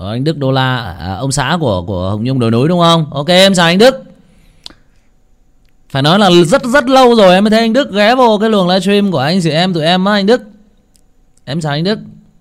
Anh Đức Đô La, ông xã của Hồng Nhung đồi núi đúng không? Ok, em chào anh Đức. Phải nói là rất rất lâu rồi em mới thấy anh Đức ghé vô cái luồng livestream của anh chị em tụi em á anh Đức. Em chào anh Đức.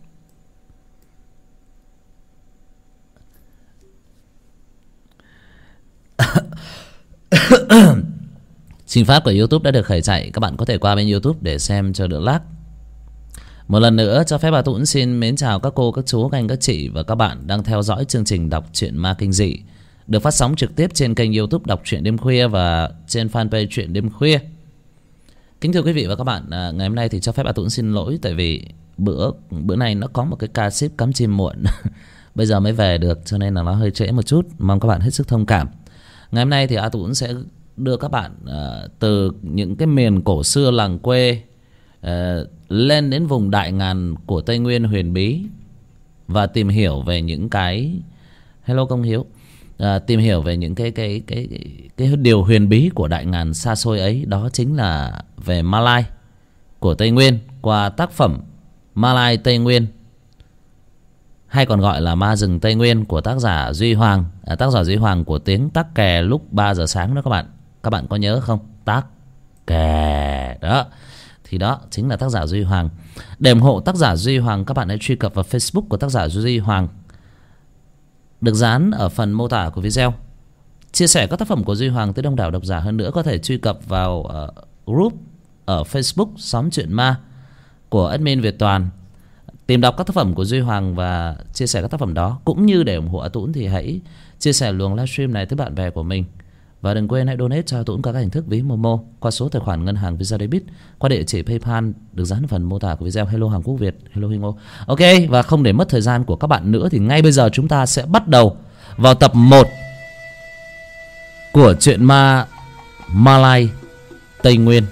Trình phát của YouTube đã được khởi chạy. Các bạn có thể qua bên YouTube để xem cho đỡ lag. Một lần nữa cho phép bà Tũng xin mến chào các cô, các chú, các anh, các chị và các bạn đang theo dõi chương trình đọc truyện ma kinh dị được phát sóng trực tiếp trên kênh YouTube Đọc Truyện Đêm Khuya và trên fanpage Truyện Đêm Khuya. Kính thưa quý vị và các bạn, ngày hôm nay thì cho phép bà Tũng xin lỗi tại vì bữa nay nó có một cái ca ship cắm chim muộn. Bây giờ mới về được cho nên là nó hơi trễ một chút, mong các bạn hết sức thông cảm. Ngày hôm nay thì A Tũng sẽ đưa các bạn từ những cái miền cổ xưa làng quê lên đến vùng đại ngàn của Tây Nguyên huyền bí và tìm hiểu về những cái hello công Hiếu, tìm hiểu về những cái điều huyền bí của đại ngàn xa xôi ấy, đó chính là về Ma Lai của Tây Nguyên qua tác phẩm Ma Lai Tây Nguyên, hay còn gọi là Ma Rừng Tây Nguyên của tác giả Duy Hoàng, tác giả Duy Hoàng của tiếng Tắc Kè lúc 3 giờ sáng đó các bạn. Các bạn có nhớ không? Tắc Kè đó. Thì đó chính là tác giả Duy Hoàng. Để ủng hộ tác giả Duy Hoàng, các bạn hãy truy cập vào Facebook của tác giả Duy Hoàng, được dán ở phần mô tả của video. Chia sẻ các tác phẩm của Duy Hoàng tới đông đảo độc giả hơn nữa. Có thể truy cập vào group ở Facebook Xóm Chuyện Ma của admin Việt Toàn, tìm đọc các tác phẩm của Duy Hoàng và chia sẻ các tác phẩm đó. Cũng như để ủng hộ A Tũng thì hãy chia sẻ luồng livestream này tới bạn bè của mình. Và đừng quên hãy donate cho A Tũng các hình thức ví Momo qua số tài khoản ngân hàng Visa Debit, qua địa chỉ PayPal được dán ở phần mô tả của video. Hello Hàn Quốc Việt, hello Hình Ngô. Ok, và không để mất thời gian của các bạn nữa thì ngay bây giờ chúng ta sẽ bắt đầu vào tập 1 của truyện ma Ma Lai Tây Nguyên.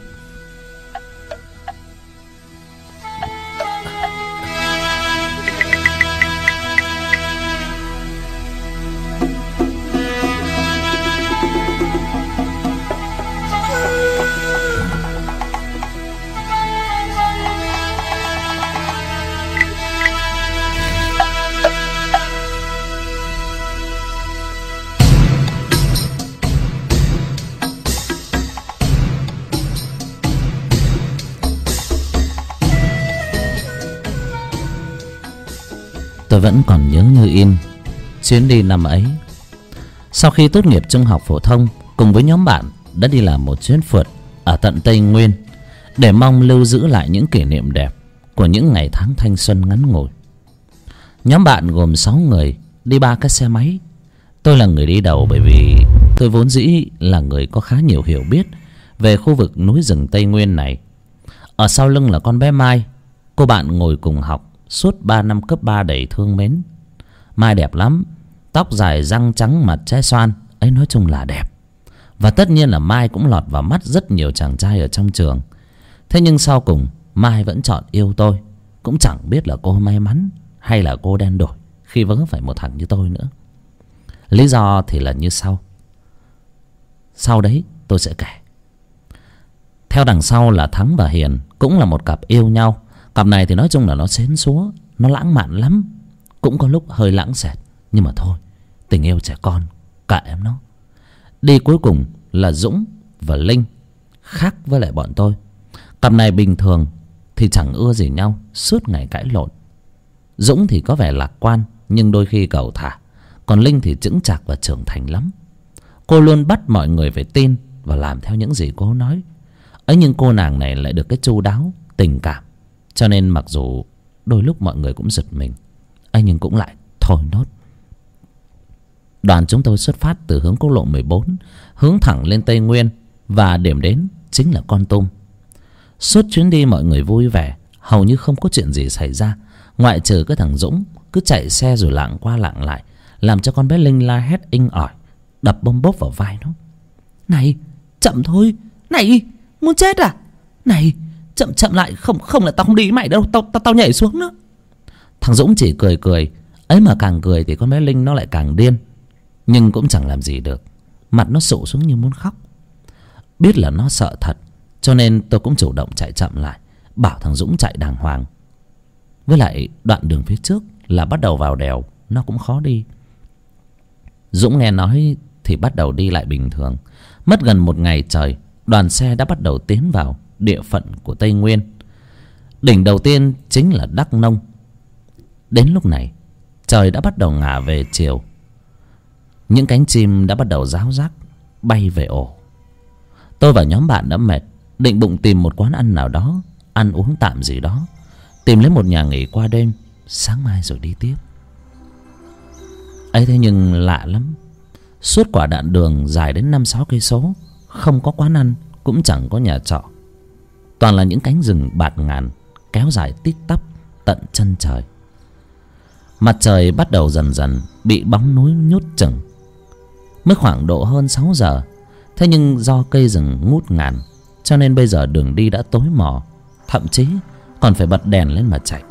Tôi vẫn còn nhớ như in chuyến đi năm ấy. Sau khi tốt nghiệp trung học phổ thông, cùng với nhóm bạn đã đi làm một chuyến phượt ở tận Tây Nguyên để mong lưu giữ lại những kỷ niệm đẹp của những ngày tháng thanh xuân ngắn ngủi. Nhóm bạn gồm 6 người, đi 3 cái xe máy. Tôi là người đi đầu bởi vì tôi vốn dĩ là người có khá nhiều hiểu biết về khu vực núi rừng Tây Nguyên này. Ở sau lưng là con bé Mai, cô bạn ngồi cùng học suốt 3 năm cấp 3 đầy thương mến. Mai đẹp lắm, tóc dài, răng trắng, mặt trái xoan ấy, nói chung là đẹp. Và tất nhiên là Mai cũng lọt vào mắt rất nhiều chàng trai ở trong trường. Thế nhưng sau cùng Mai vẫn chọn yêu tôi. Cũng chẳng biết là cô may mắn hay là cô đen đổi khi vớ phải một thằng như tôi nữa. Lý do thì là như sau. Sau đấy tôi sẽ kể. Theo đằng sau là Thắng và Hiền, cũng là một cặp yêu nhau. Cặp này thì nói chung là nó xến xúa, nó lãng mạn lắm. Cũng có lúc hơi lãng xẹt, nhưng mà thôi, tình yêu trẻ con, kệ em nó. Đi cuối cùng là Dũng và Linh. Khác với lại bọn tôi, cặp này bình thường thì chẳng ưa gì nhau, suốt ngày cãi lộn. Dũng thì có vẻ lạc quan nhưng đôi khi cẩu thả, còn Linh thì chững chạc và trưởng thành lắm. Cô luôn bắt mọi người phải tin và làm theo những gì cô nói ấy. Nhưng cô nàng này lại được cái chu đáo, tình cảm, cho nên mặc dù đôi lúc mọi người cũng giật mình ấy, nhưng cũng lại thôi nốt. Đoàn chúng tôi xuất phát từ hướng quốc lộ 14, hướng thẳng lên Tây Nguyên, và điểm đến chính là Kon Tum. Suốt chuyến đi mọi người vui vẻ, hầu như không có chuyện gì xảy ra, ngoại trừ cái thằng Dũng cứ chạy xe rồi lạng qua lạng lại, làm cho con bé Linh la hét inh ỏi, đập bông bốp vào vai nó. Này, chậm thôi. Này, muốn chết à? Này, chậm lại, không là tao không đi với mày đâu, tao nhảy xuống nữa. Thằng Dũng chỉ cười cười, ấy mà càng cười thì con bé Linh nó lại càng điên, nhưng cũng chẳng làm gì được, mặt nó sụ xuống như muốn khóc. Biết là nó sợ thật, cho nên tôi cũng chủ động chạy chậm lại, bảo thằng Dũng chạy đàng hoàng. Với lại đoạn đường phía trước là bắt đầu vào đèo, nó cũng khó đi. Dũng nghe nói thì bắt đầu đi lại bình thường. Mất gần một ngày trời, đoàn xe đã bắt đầu tiến vào địa phận của Tây Nguyên. Đỉnh đầu tiên chính là Đắk Nông. Đến lúc này trời đã bắt đầu ngả về chiều. Những cánh chim đã bắt đầu ráo rác bay về ổ. Tôi và nhóm bạn đã mệt, định bụng tìm một quán ăn nào đó, ăn uống tạm gì đó, tìm lấy một nhà nghỉ qua đêm, sáng mai rồi đi tiếp. Ấy thế nhưng lạ lắm, suốt quả đoạn đường dài đến 5-6 cây số, không có quán ăn, cũng chẳng có nhà trọ. Toàn là những cánh rừng bạt ngàn kéo dài tít tắp tận chân trời. Mặt trời bắt đầu dần dần bị bóng núi nhốt chừng. Mới khoảng độ hơn 6 giờ. Thế nhưng do cây rừng ngút ngàn, cho nên bây giờ đường đi đã tối mò, thậm chí còn phải bật đèn lên mà chạy.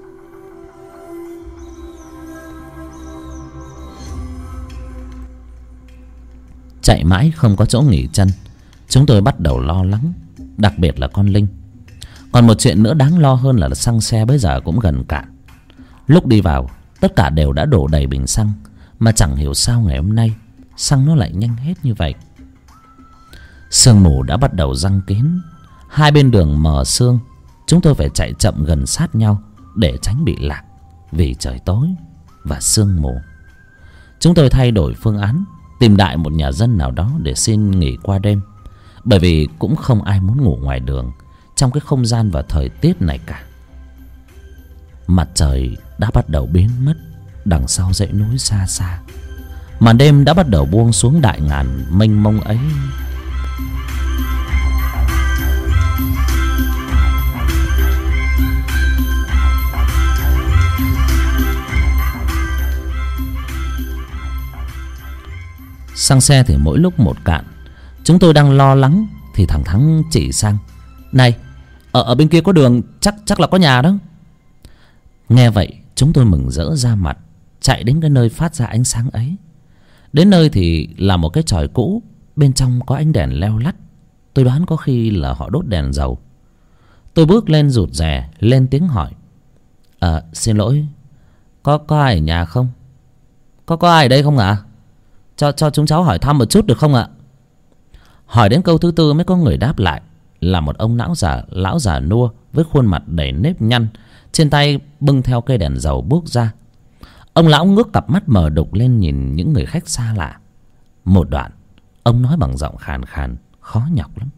Chạy mãi không có chỗ nghỉ chân, chúng tôi bắt đầu lo lắng, đặc biệt là con Linh. Còn một chuyện nữa đáng lo hơn là xăng xe bây giờ cũng gần cạn. Lúc đi vào, tất cả đều đã đổ đầy bình xăng, mà chẳng hiểu sao ngày hôm nay xăng nó lại nhanh hết như vậy. Sương mù đã bắt đầu giăng kín, hai bên đường mờ sương. Chúng tôi phải chạy chậm gần sát nhau để tránh bị lạc, vì trời tối và sương mù. Chúng tôi thay đổi phương án, tìm đại một nhà dân nào đó để xin nghỉ qua đêm, bởi vì cũng không ai muốn ngủ ngoài đường trong cái không gian và thời tiết này cả. Mặt trời đã bắt đầu biến mất đằng sau dãy núi xa xa. Màn đêm đã bắt đầu buông xuống đại ngàn mênh mông ấy. Xăng xe thì mỗi lúc một cạn. Chúng tôi đang lo lắng thì thằng Thắng chỉ sang: "Này, ở bên kia có đường, chắc là có nhà đó." Nghe vậy chúng tôi mừng rỡ ra mặt, chạy đến cái nơi phát ra ánh sáng ấy. Đến nơi thì là một cái chòi cũ, bên trong có ánh đèn leo lắt. Tôi đoán có khi là họ đốt đèn dầu. Tôi bước lên rụt rè lên tiếng hỏi: "Xin lỗi, có ai ở nhà không? Có ai ở đây không ạ? Cho chúng cháu hỏi thăm một chút được không ạ?" Hỏi đến câu thứ tư mới có người đáp lại, là một ông lão già nua với khuôn mặt đầy nếp nhăn, trên tay bưng theo cây đèn dầu bước ra. Ông lão ngước cặp mắt mờ đục lên nhìn những người khách xa lạ. Một đoạn ông nói bằng giọng khàn khàn khó nhọc lắm: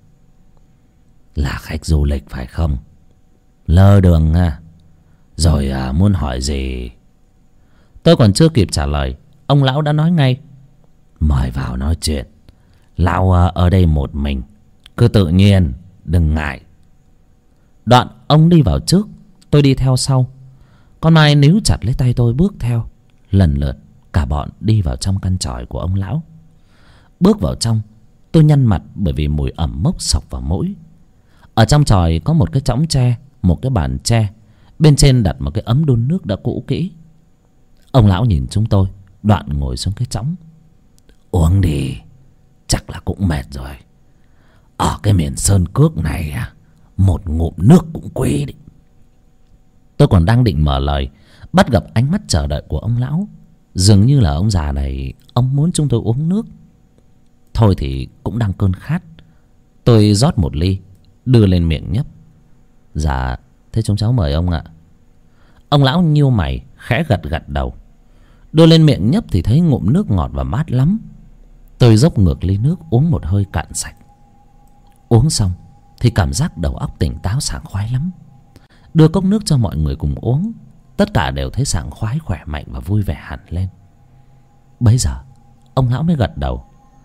"Là khách du lịch phải không? Lơ đường à? Rồi muốn hỏi gì?" Tôi còn chưa kịp trả lời, ông lão đã nói ngay: "Mời vào nói chuyện. Lão ở đây một mình, cứ tự nhiên, đừng ngại." Đoạn ông đi vào trước, tôi đi theo sau. Con Mai níu chặt lấy tay tôi bước theo. Lần lượt cả bọn đi vào trong căn chòi của ông lão. Bước vào trong, tôi nhăn mặt bởi vì mùi ẩm mốc xộc vào mũi. Ở trong chòi có một cái chõng tre, một cái bàn tre, bên trên đặt một cái ấm đun nước đã cũ kỹ. Ông lão nhìn chúng tôi, đoạn ngồi xuống cái chõng: "Uống đi, chắc là cũng mệt rồi. Ở cái miền sơn cước này một ngụm nước cũng quý đấy." Tôi còn đang định mở lời, bắt gặp ánh mắt chờ đợi của ông lão. Dường như là ông già này, ông muốn chúng tôi uống nước. Thôi thì cũng đang cơn khát, tôi rót một ly, đưa lên miệng nhấp. "Dạ, thế chúng cháu mời ông ạ." Ông lão nhíu mày, khẽ gật đầu. Đưa lên miệng nhấp thì thấy ngụm nước ngọt và mát lắm. Tôi dốc ngược ly nước uống một hơi cạn sạch. Uống xong thì cảm giác đầu óc tỉnh táo sảng khoái lắm. Đưa cốc nước cho mọi người cùng uống, tất cả đều thấy sảng khoái, khỏe mạnh và vui vẻ hẳn lên. Bấy giờ ông lão mới gật đầu: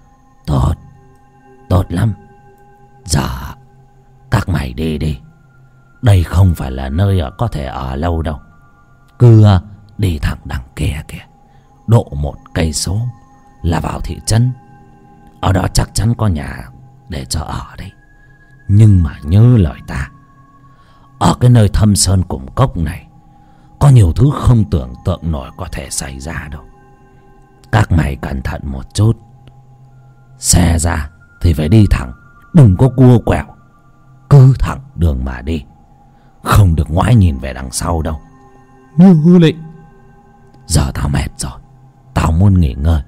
Tốt lắm. Dạ, các mày đi đi. Đây không phải là nơi có thể ở lâu đâu. Cứ đi thẳng đằng kia kìa, độ 1 cây số là vào thị trấn. Ở đó chắc chắn có nhà để cho ở đây. Nhưng mà nhớ lời ta, ở cái nơi thâm sơn cùng cốc này có nhiều thứ không tưởng tượng nổi có thể xảy ra đâu. Các mày cẩn thận một chút. Xe ra thì phải đi thẳng, đừng có cua quẹo. Cứ thẳng đường mà đi, không được ngoái nhìn về đằng sau đâu. Như lệnh. Giờ tao mệt rồi, tao muốn nghỉ ngơi.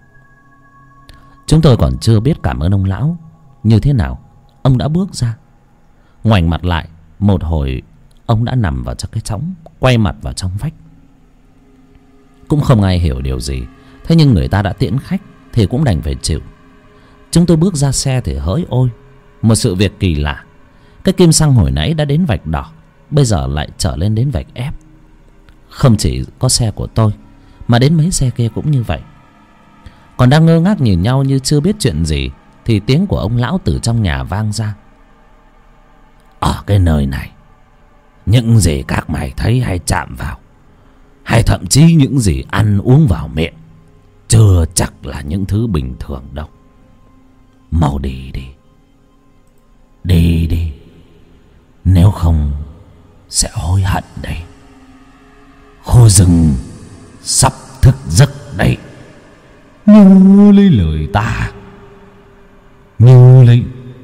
Chúng tôi còn chưa biết cảm ơn ông lão như thế nào, ông đã bước ra. Ngoảnh mặt lại, một hồi ông đã nằm vào trong cái chõng, quay mặt vào trong vách. Cũng không ai hiểu điều gì. Thế nhưng người ta đã tiễn khách thì cũng đành phải chịu. Chúng tôi bước ra xe thì hỡi ôi, một sự việc kỳ lạ. Cái kim xăng hồi nãy đã đến vạch đỏ, bây giờ lại trở lên đến vạch ép. Không chỉ có xe của tôi, mà đến mấy xe kia cũng như vậy. Còn đang ngơ ngác nhìn nhau như chưa biết chuyện gì, thì tiếng của ông lão từ trong nhà vang ra. Ở cái nơi này, những gì các mày thấy hay chạm vào, hay thậm chí những gì ăn uống vào miệng, chưa chắc là những thứ bình thường đâu. Mau đi đi, đi đi, nếu không sẽ hối hận đấy. Khu rừng sắp thức giấc đấy. Nhớ lấy lời ta, nhớ lấy.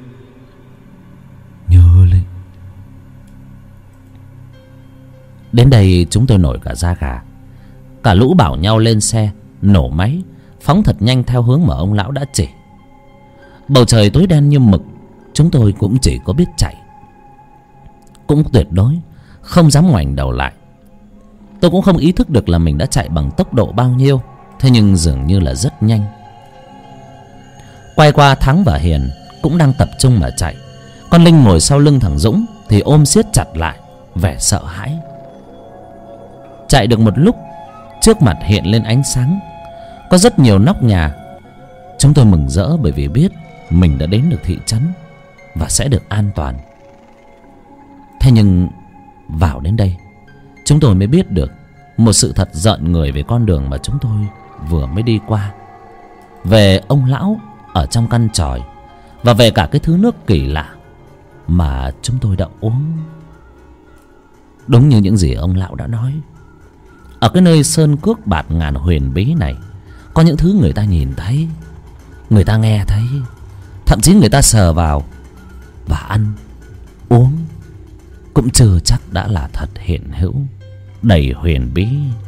Đến đây chúng tôi nổi cả da gà. Cả lũ bảo nhau lên xe, nổ máy, phóng thật nhanh theo hướng mà ông lão đã chỉ. Bầu trời tối đen như mực, chúng tôi cũng chỉ có biết chạy, cũng tuyệt đối không dám ngoảnh đầu lại. Tôi cũng không ý thức được là mình đã chạy bằng tốc độ bao nhiêu, thế nhưng dường như là rất nhanh. Quay qua Thắng và Hiền cũng đang tập trung mà chạy. Con Linh ngồi sau lưng thằng Dũng thì ôm siết chặt lại, vẻ sợ hãi. Chạy được một lúc, trước mặt hiện lên ánh sáng, có rất nhiều nóc nhà. Chúng tôi mừng rỡ bởi vì biết mình đã đến được thị trấn và sẽ được an toàn. Thế nhưng vào đến đây, chúng tôi mới biết được một sự thật rợn người về con đường mà chúng tôi vừa mới đi qua, về ông lão ở trong căn tròi, và về cả cái thứ nước kỳ lạ mà chúng tôi đã uống. Đúng như những gì ông lão đã nói, ở cái nơi sơn cước bạt ngàn huyền bí này, có những thứ người ta nhìn thấy, người ta nghe thấy, thậm chí người ta sờ vào và ăn uống, cũng chưa chắc đã là thật hiện hữu, đầy huyền bí.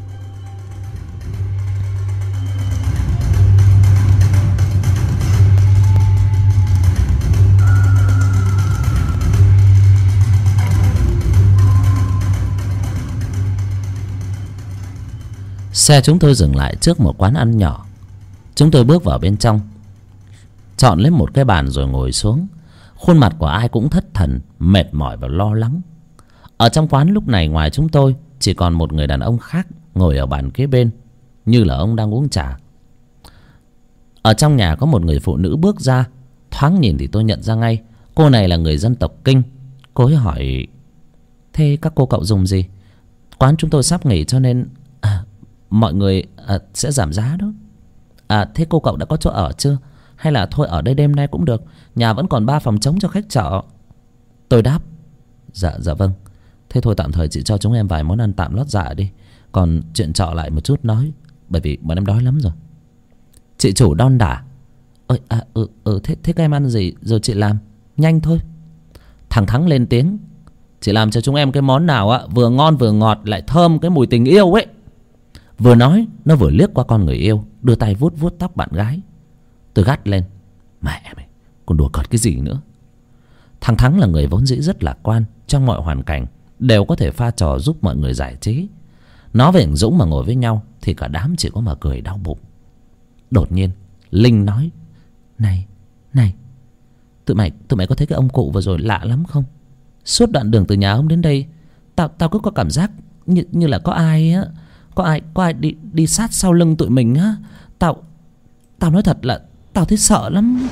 Xe chúng tôi dừng lại trước một quán ăn nhỏ. Chúng tôi bước vào bên trong, chọn lấy một cái bàn rồi ngồi xuống. Khuôn mặt của ai cũng thất thần, mệt mỏi và lo lắng. Ở trong quán lúc này ngoài chúng tôi chỉ còn một người đàn ông khác ngồi ở bàn kế bên, như là ông đang uống trà. Ở trong nhà có một người phụ nữ bước ra. Thoáng nhìn thì tôi nhận ra ngay, cô này là người dân tộc Kinh. Cô ấy hỏi: thế các cô cậu dùng gì? Quán chúng tôi sắp nghỉ cho nên mọi người sẽ giảm giá đó. Thế cô cậu đã có chỗ ở chưa? Hay là thôi ở đây đêm nay cũng được, nhà vẫn còn 3 phòng trống cho khách trọ. Tôi đáp: Dạ vâng. Thế thôi tạm thời chị cho chúng em vài món ăn tạm lót dạ đi, còn chuyện trọ lại một chút nói, bởi vì bọn em đói lắm rồi. Chị chủ đon đả: Thế các em ăn gì rồi chị làm, nhanh thôi. Thằng Thắng lên tiếng: chị làm cho chúng em cái món nào vừa ngon vừa ngọt, lại thơm cái mùi tình yêu ấy. Vừa nói nó vừa liếc qua con người yêu, đưa tay vuốt vuốt tóc bạn gái. Tôi gắt lên: mẹ mày, còn đùa cợt cái gì nữa? Thằng Thắng là người vốn dĩ rất lạc quan, trong mọi hoàn cảnh đều có thể pha trò giúp mọi người giải trí. Nó với thằng Dũng mà ngồi với nhau thì cả đám chỉ có mà cười đau bụng. Đột nhiên Linh nói: Này, tụi mày có thấy cái ông cụ vừa rồi lạ lắm không? Suốt đoạn đường từ nhà ông đến đây, tao cứ có cảm giác như là có ai đi sát sau lưng tụi mình á. Tao nói thật là tao thấy sợ lắm.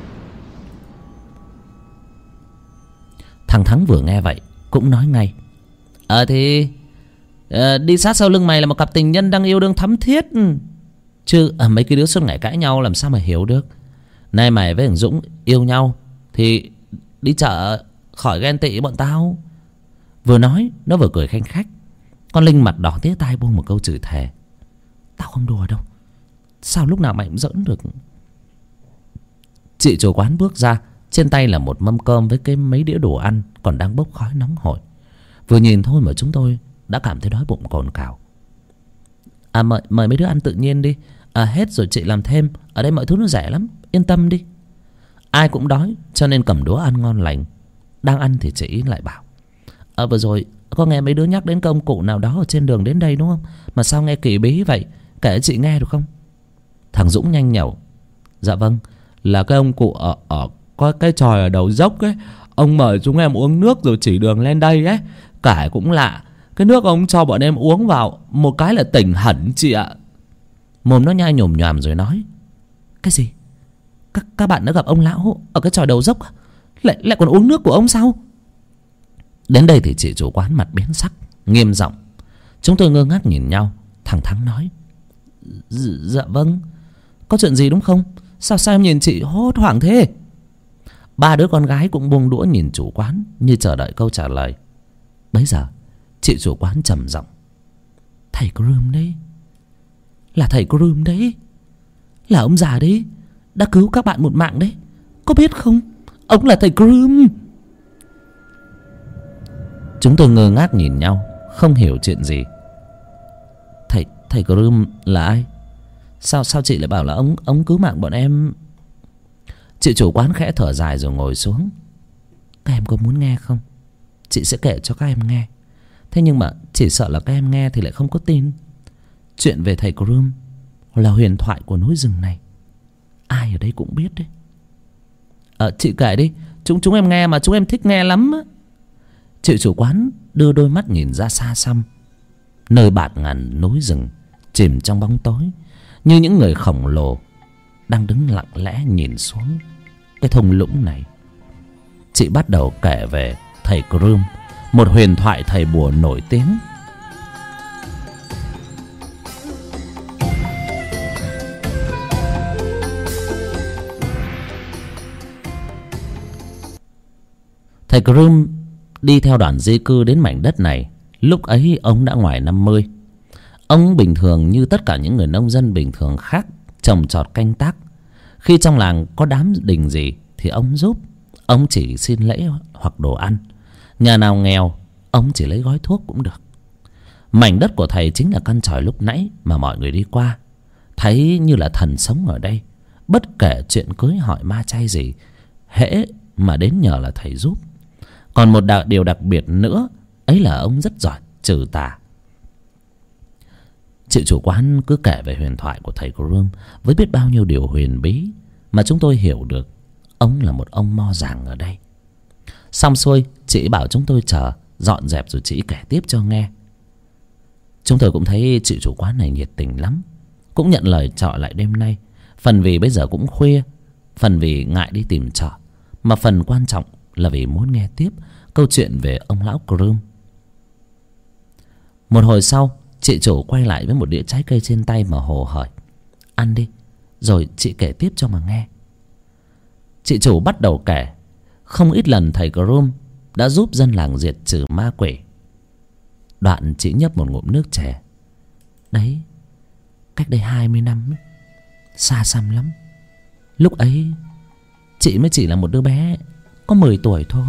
Thằng Thắng vừa nghe vậy cũng nói ngay: đi sát sau lưng mày là một cặp tình nhân đang yêu đương thắm thiết, chứ mấy cái đứa suốt ngày cãi nhau làm sao mà hiểu được. Nay mày với thằng Dũng yêu nhau thì đi chợ khỏi ghen tị bọn tao. Vừa nói nó vừa cười khanh khách. Con Linh mặt đỏ tía tai buông một câu chửi thề: Tao không đùa đâu, sao lúc nào mày cũng giỡn được. Chị chủ quán bước ra, trên tay là một mâm cơm với cái mấy đĩa đồ ăn còn đang bốc khói nóng hổi. Vừa nhìn thôi mà chúng tôi đã cảm thấy đói bụng cồn cào. Mời mấy đứa ăn tự nhiên đi. Hết rồi chị làm thêm. Ở đây mọi thứ nó rẻ lắm, yên tâm đi. Ai cũng đói cho nên cầm đũa ăn ngon lành. Đang ăn thì chị lại bảo: vừa rồi có nghe mấy đứa nhắc đến công cụ nào đó ở trên đường đến đây đúng không? Mà sao nghe kỳ bí vậy? Kể chị nghe được không? Thằng Dũng nhanh nhẩu: Dạ vâng, là cái ông cụ ở có cái chòi ở đầu dốc ấy. Ông mời chúng em uống nước rồi chỉ đường lên đây ấy. Kể cũng lạ, cái nước ông cho bọn em uống vào một cái là tỉnh hẳn chị ạ. Mồm nó nhai nhồm nhòm rồi nói: Cái gì? Các bạn đã gặp ông lão ở cái chòi đầu dốc à? Lại còn uống nước của ông sao? Đến đây thì chị chủ quán mặt biến sắc, nghiêm giọng. Chúng tôi ngơ ngác nhìn nhau. Thằng Thắng nói: Dạ vâng. Có chuyện gì đúng không? Sao em nhìn chị hốt hoảng thế? Ba đứa con gái cũng buông đũa nhìn chủ quán như chờ đợi câu trả lời. Bấy giờ chị chủ quán trầm giọng: Thầy Groom đấy. Là thầy Groom đấy. Là ông già đấy, đã cứu các bạn một mạng đấy. Có biết không? Ông là thầy Groom. Chúng tôi ngơ ngác nhìn nhau, không hiểu chuyện gì. Thầy Groom là ai? Sao chị lại bảo là ông cứu mạng bọn em? Chị chủ quán khẽ thở dài rồi ngồi xuống. Các em có muốn nghe không? Chị sẽ kể cho các em nghe. Thế nhưng mà chỉ sợ là các em nghe thì lại không có tin. Chuyện về thầy Groom là huyền thoại của núi rừng này. Ai ở đây cũng biết đấy. Chị kể đi. Chúng em nghe mà, chúng em thích nghe lắm á. Chị chủ quán đưa đôi mắt nhìn ra xa xăm, nơi bạt ngàn núi rừng chìm trong bóng tối, như những người khổng lồ đang đứng lặng lẽ nhìn xuống cái thung lũng này. Chị bắt đầu kể về thầy Groom, một huyền thoại thầy bùa nổi tiếng. Thầy Groom đi theo đoàn di cư đến mảnh đất này. Lúc ấy ông đã ngoài 50. Ông bình thường như tất cả những người nông dân bình thường khác, trồng trọt canh tác. Khi trong làng có đám đình gì thì ông giúp. Ông chỉ xin lễ hoặc đồ ăn. Nhà nào nghèo ông chỉ lấy gói thuốc cũng được. Mảnh đất của thầy chính là căn chòi lúc nãy mà mọi người đi qua thấy như là thần sống ở đây. Bất kể chuyện cưới hỏi ma chay gì, hễ mà đến nhờ là thầy giúp. Còn một điều đặc biệt nữa, ấy là ông rất giỏi trừ tà. Chị chủ quán cứ kể về huyền thoại của thầy Groom với biết bao nhiêu điều huyền bí mà chúng tôi hiểu được ông là một ông mo giàng ở đây. Xong xuôi, chị bảo chúng tôi chờ dọn dẹp rồi chị kể tiếp cho nghe. Chúng tôi cũng thấy chị chủ quán này nhiệt tình lắm, cũng nhận lời trọ lại đêm nay. Phần vì bây giờ cũng khuya, phần vì ngại đi tìm trọ, mà phần quan trọng là vì muốn nghe tiếp câu chuyện về ông lão Groom. Một hồi sau, chị chủ quay lại với một đĩa trái cây trên tay mà hồ hởi: Ăn đi, rồi chị kể tiếp cho mà nghe. Chị chủ bắt đầu kể. Không ít lần thầy Groom đã giúp dân làng diệt trừ ma quỷ. Đoạn chị nhấp một ngụm nước chè. Đấy, cách đây 20 năm ấy, xa xăm lắm. Lúc ấy chị mới chỉ là một đứa bé có 10 tuổi thôi.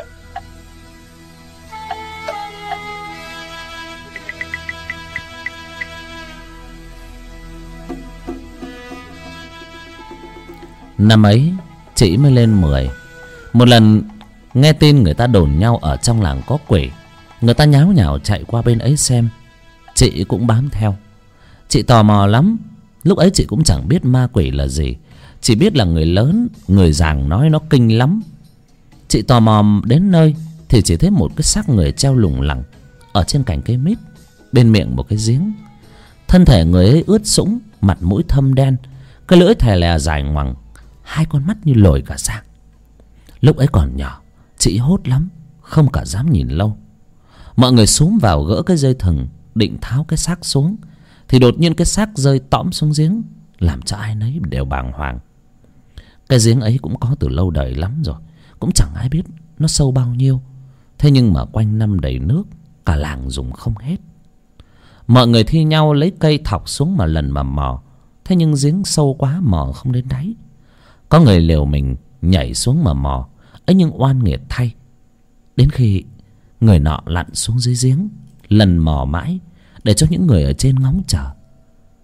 Năm ấy chị mới lên 10. Một lần nghe tin người ta đồn nhau ở trong làng có quỷ, người ta nháo nhào chạy qua bên ấy xem. Chị cũng bám theo. Chị tò mò lắm. Lúc ấy chị cũng chẳng biết ma quỷ là gì, chỉ biết là người lớn, người giàng nói nó kinh lắm. Chị tò mò đến nơi thì chỉ thấy một cái xác người treo lủng lẳng ở trên cành cây mít, bên miệng một cái giếng. Thân thể người ấy ướt sũng, mặt mũi thâm đen, cái lưỡi thè lè dài ngoằng, hai con mắt như lồi cả sang. Lúc ấy còn nhỏ, chị hốt lắm, không cả dám nhìn lâu. Mọi người xúm vào gỡ cái dây thừng định tháo cái xác xuống, thì đột nhiên cái xác rơi tõm xuống giếng, làm cho ai nấy đều bàng hoàng. Cái giếng ấy cũng có từ lâu đời lắm rồi, cũng chẳng ai biết nó sâu bao nhiêu. Thế nhưng mà quanh năm đầy nước, cả làng dùng không hết. Mọi người thi nhau lấy cây thọc xuống mà lần mà mò. Thế nhưng giếng sâu quá, mò không đến đáy. Có người liều mình nhảy xuống mà mò, ấy nhưng oan nghiệt thay, đến khi người nọ lặn xuống dưới giếng lần mò mãi, để cho những người ở trên ngóng chờ,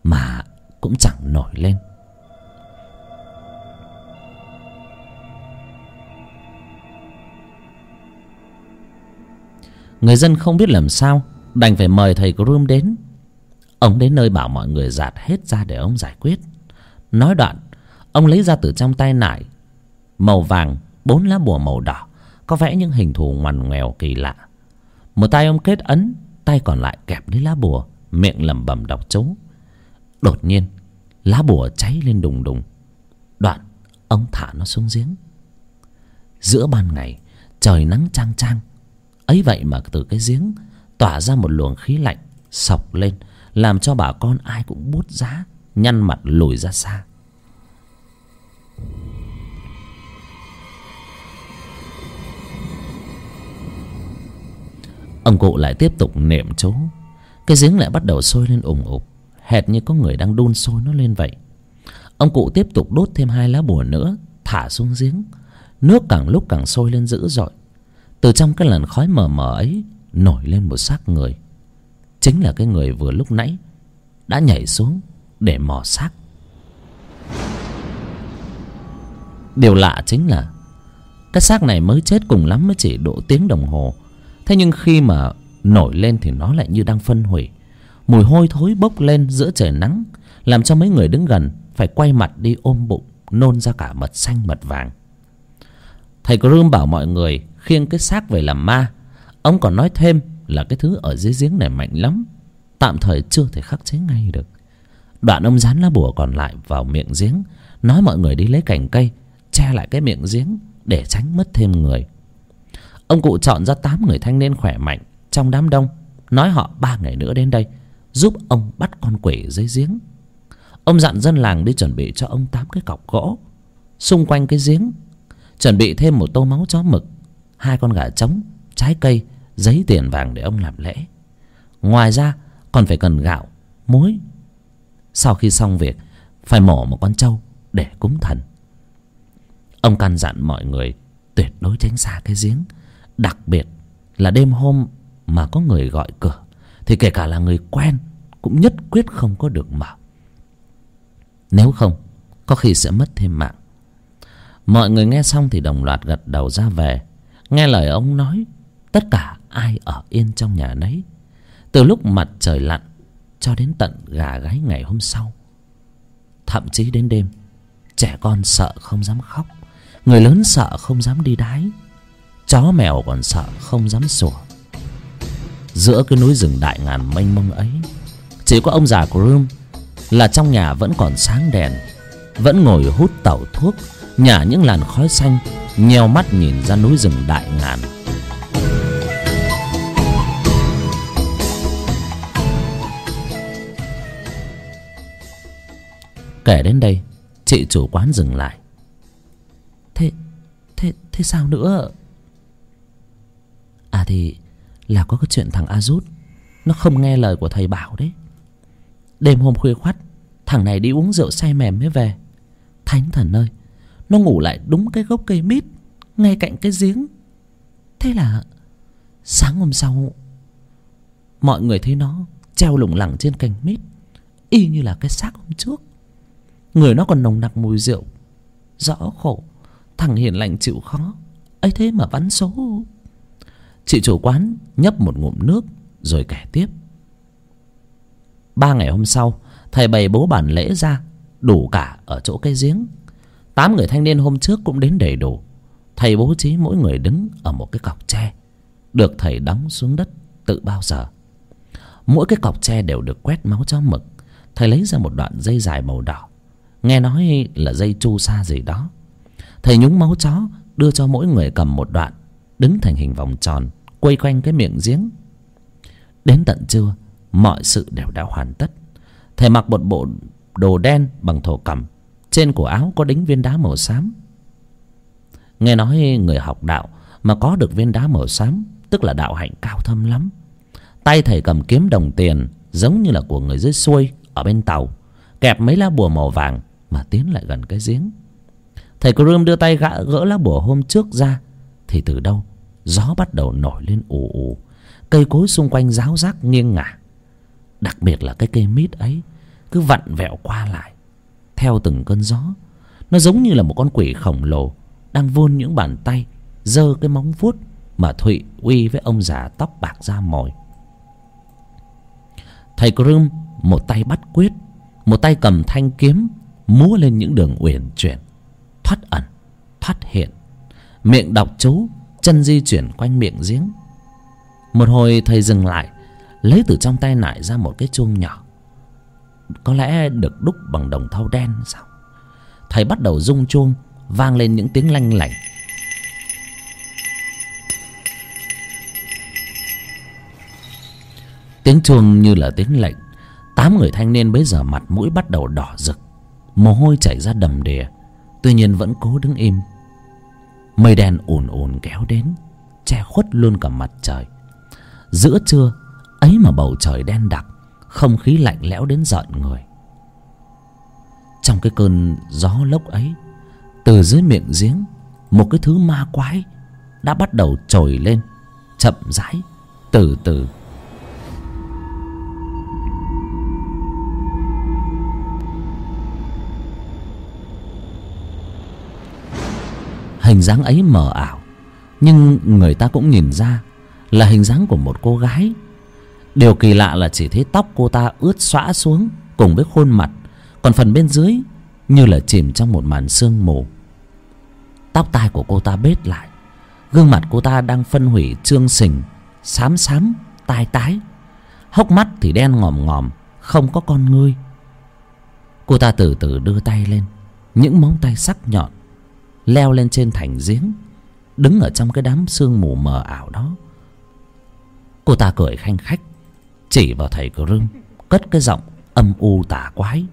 mà cũng chẳng nổi lên. Người dân không biết làm sao, đành phải mời thầy Crom đến. Ông đến nơi bảo mọi người dạt hết ra để ông giải quyết. Nói đoạn, ông lấy ra từ trong tay nải màu vàng 4 lá bùa màu đỏ có vẽ những hình thù ngoằn ngoèo kỳ lạ. Một tay ông kết ấn, tay còn lại kẹp lấy lá bùa, miệng lẩm bẩm đọc chú. Đột nhiên lá bùa cháy lên đùng đùng. Đoạn ông thả nó xuống giếng. Giữa ban ngày trời nắng chang chang, ấy vậy mà từ cái giếng tỏa ra một luồng khí lạnh xộc lên, làm cho bà con ai cũng buốt giá, nhăn mặt lùi ra xa. Ông cụ lại tiếp tục niệm chú. Cái giếng lại bắt đầu sôi lên ùng ục, hệt như có người đang đun sôi nó lên vậy. Ông cụ tiếp tục đốt thêm 2 lá bùa nữa, thả xuống giếng. Nước càng lúc càng sôi lên dữ dội. Từ trong cái làn khói mờ mờ ấy nổi lên một xác người. Chính là cái người vừa lúc nãy đã nhảy xuống để mò xác. Điều lạ chính là cái xác này mới chết cùng lắm mới chỉ độ tiếng đồng hồ. Thế nhưng khi mà nổi lên thì nó lại như đang phân hủy. Mùi hôi thối bốc lên giữa trời nắng, làm cho mấy người đứng gần phải quay mặt đi ôm bụng, nôn ra cả mật xanh mật vàng. Thầy Crom bảo mọi người khiêng cái xác về làm ma. Ông còn nói thêm là cái thứ ở dưới giếng này mạnh lắm, tạm thời chưa thể khắc chế ngay được. Đoạn ông dán lá bùa còn lại vào miệng giếng, nói mọi người đi lấy cành cây che lại cái miệng giếng để tránh mất thêm người. Ông cụ chọn ra 8 người thanh niên khỏe mạnh trong đám đông, nói họ 3 ngày nữa đến đây giúp ông bắt con quỷ dưới giếng. Ông dặn dân làng đi chuẩn bị cho ông 8 cái cọc gỗ xung quanh cái giếng, chuẩn bị thêm một tô máu chó mực, 2 con gà trống, trái cây, giấy tiền vàng để ông làm lễ. Ngoài ra còn phải cần gạo, muối. Sau khi xong việc phải mổ một con trâu để cúng thần. Ông căn dặn mọi người tuyệt đối tránh xa cái giếng, đặc biệt là đêm hôm mà có người gọi cửa thì kể cả là người quen cũng nhất quyết không có được mở, nếu không có khi sẽ mất thêm mạng. Mọi người nghe xong thì đồng loạt gật đầu ra về. Nghe lời ông nói, tất cả ai ở yên trong nhà nấy, từ lúc mặt trời lặn cho đến tận gà gáy ngày hôm sau. Thậm chí đến đêm, trẻ con sợ không dám khóc, người lớn sợ không dám đi đái, chó mèo còn sợ không dám sủa. Giữa cái núi rừng đại ngàn mênh mông ấy, chỉ có ông già Crom là trong nhà vẫn còn sáng đèn, vẫn ngồi hút tẩu thuốc, nhả những làn khói xanh, nheo mắt nhìn ra núi rừng đại ngàn. Kể đến đây, chị chủ quán dừng lại. Thế sao nữa? À thì là có cái chuyện thằng A Rút nó không nghe lời của thầy bảo đấy. Đêm hôm khuya khoắt, thằng này đi uống rượu say mềm mới về. Thánh thần ơi, nó ngủ lại đúng cái gốc cây mít ngay cạnh cái giếng. Thế là sáng hôm sau, mọi người thấy nó treo lủng lẳng trên cành mít, y như là cái xác hôm trước. Người nó còn nồng nặc mùi rượu. Rõ khổ, thằng hiền lành chịu khó, ấy thế mà vắn số. Chị chủ quán nhấp một ngụm nước rồi kể tiếp. 3 ngày hôm sau, thầy bày bố bàn lễ ra đủ cả ở chỗ cái giếng. 8 người thanh niên hôm trước cũng đến đầy đủ. Thầy bố trí mỗi người đứng ở một cái cọc tre, được thầy đóng xuống đất tự bao giờ. Mỗi cái cọc tre đều được quét máu chó mực. Thầy lấy ra một đoạn dây dài màu đỏ, nghe nói là dây chu sa gì đó. Thầy nhúng máu chó, đưa cho mỗi người cầm một đoạn, đứng thành hình vòng tròn quây quanh cái miệng giếng. Đến tận trưa, mọi sự đều đã hoàn tất. Thầy mặc một bộ đồ đen bằng thổ cẩm, trên cổ áo có đính viên đá màu xám. Nghe nói người học đạo mà có được viên đá màu xám tức là đạo hạnh cao thâm lắm. Tay thầy cầm kiếm đồng tiền giống như là của người dưới xuôi ở bên tàu, kẹp mấy lá bùa màu vàng mà tiến lại gần cái giếng. Thầy Crom đưa tay gỡ lá bùa hôm trước ra thì từ đâu gió bắt đầu nổi lên ù ù, cây cối xung quanh ráo rác nghiêng ngả. Đặc biệt là cái cây mít ấy, cứ vặn vẹo qua lại theo từng cơn gió. Nó giống như là một con quỷ khổng lồ đang vươn những bàn tay, giơ cái móng vuốt mà Thụy uy với ông già tóc bạc da mồi. Thầy Crum một tay bắt quyết, một tay cầm thanh kiếm, múa lên những đường uyển chuyển, thoát ẩn thoát hiện, miệng đọc chú, chân di chuyển quanh miệng giếng. Một hồi thầy dừng lại, lấy từ trong tay nải ra một cái chuông nhỏ, có lẽ được đúc bằng đồng thau đen sao. Thầy bắt đầu rung chuông, vang lên những tiếng lanh lảnh. Tiếng chuông như là tiếng lệnh. 8 người thanh niên bấy giờ mặt mũi bắt đầu đỏ rực, mồ hôi chảy ra đầm đìa, tuy nhiên vẫn cố đứng im. Mây đen ùn ùn kéo đến, che khuất luôn cả mặt trời. Giữa trưa ấy mà bầu trời đen đặc, không khí lạnh lẽo đến rợn người. Trong cái cơn gió lốc ấy, từ dưới miệng giếng, một cái thứ ma quái đã bắt đầu trồi lên, chậm rãi, từ từ. Hình dáng ấy mờ ảo, nhưng người ta cũng nhìn ra là hình dáng của một cô gái. Điều kỳ lạ là chỉ thấy tóc cô ta ướt xõa xuống cùng với khuôn mặt, còn phần bên dưới như là chìm trong một màn sương mù. Tóc tai của cô ta bết lại, gương mặt cô ta đang phân hủy trương sình, xám xám, tai tái, hốc mắt thì đen ngòm ngòm, không có con ngươi. Cô ta từ từ đưa tay lên, những móng tay sắc nhọn leo lên trên thành giếng, đứng ở trong cái đám sương mù mờ ảo đó. Cô ta cười khanh khách, chỉ vào thầy Crum, cất cái giọng âm u tà quái: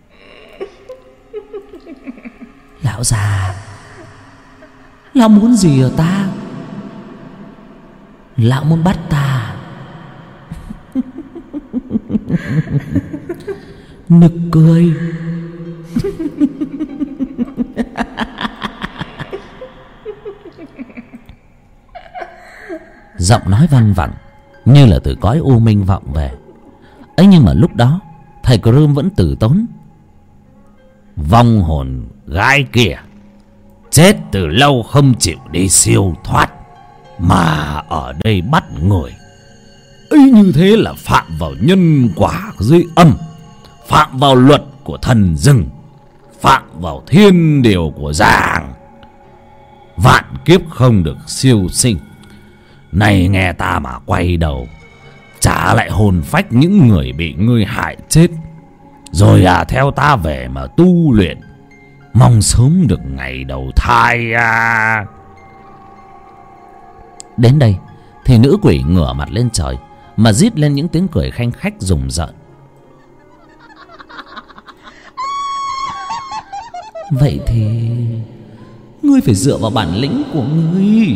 "Lão già, lão muốn gì ở ta? Lão muốn bắt ta?" Nực cười. Giọng nói văng vẳng như là từ cõi u minh vọng về. Ấy nhưng mà lúc đó thầy Crum vẫn từ tốn: "Vong hồn gái kia chết từ lâu không chịu đi siêu thoát, mà ở đây bắt người ấy, như thế là phạm vào nhân quả dưới âm, phạm vào luật của thần rừng, phạm vào thiên điều của giàng. Vạn kiếp không được siêu sinh. Này nghe ta mà quay đầu, trả lại hồn phách những người bị ngươi hại chết, rồi theo ta về mà tu luyện, mong sớm được ngày đầu thai à." Đến đây thì nữ quỷ ngửa mặt lên trời mà rít lên những tiếng cười khanh khách rùng rợn. "Vậy thì ngươi phải dựa vào bản lĩnh của ngươi."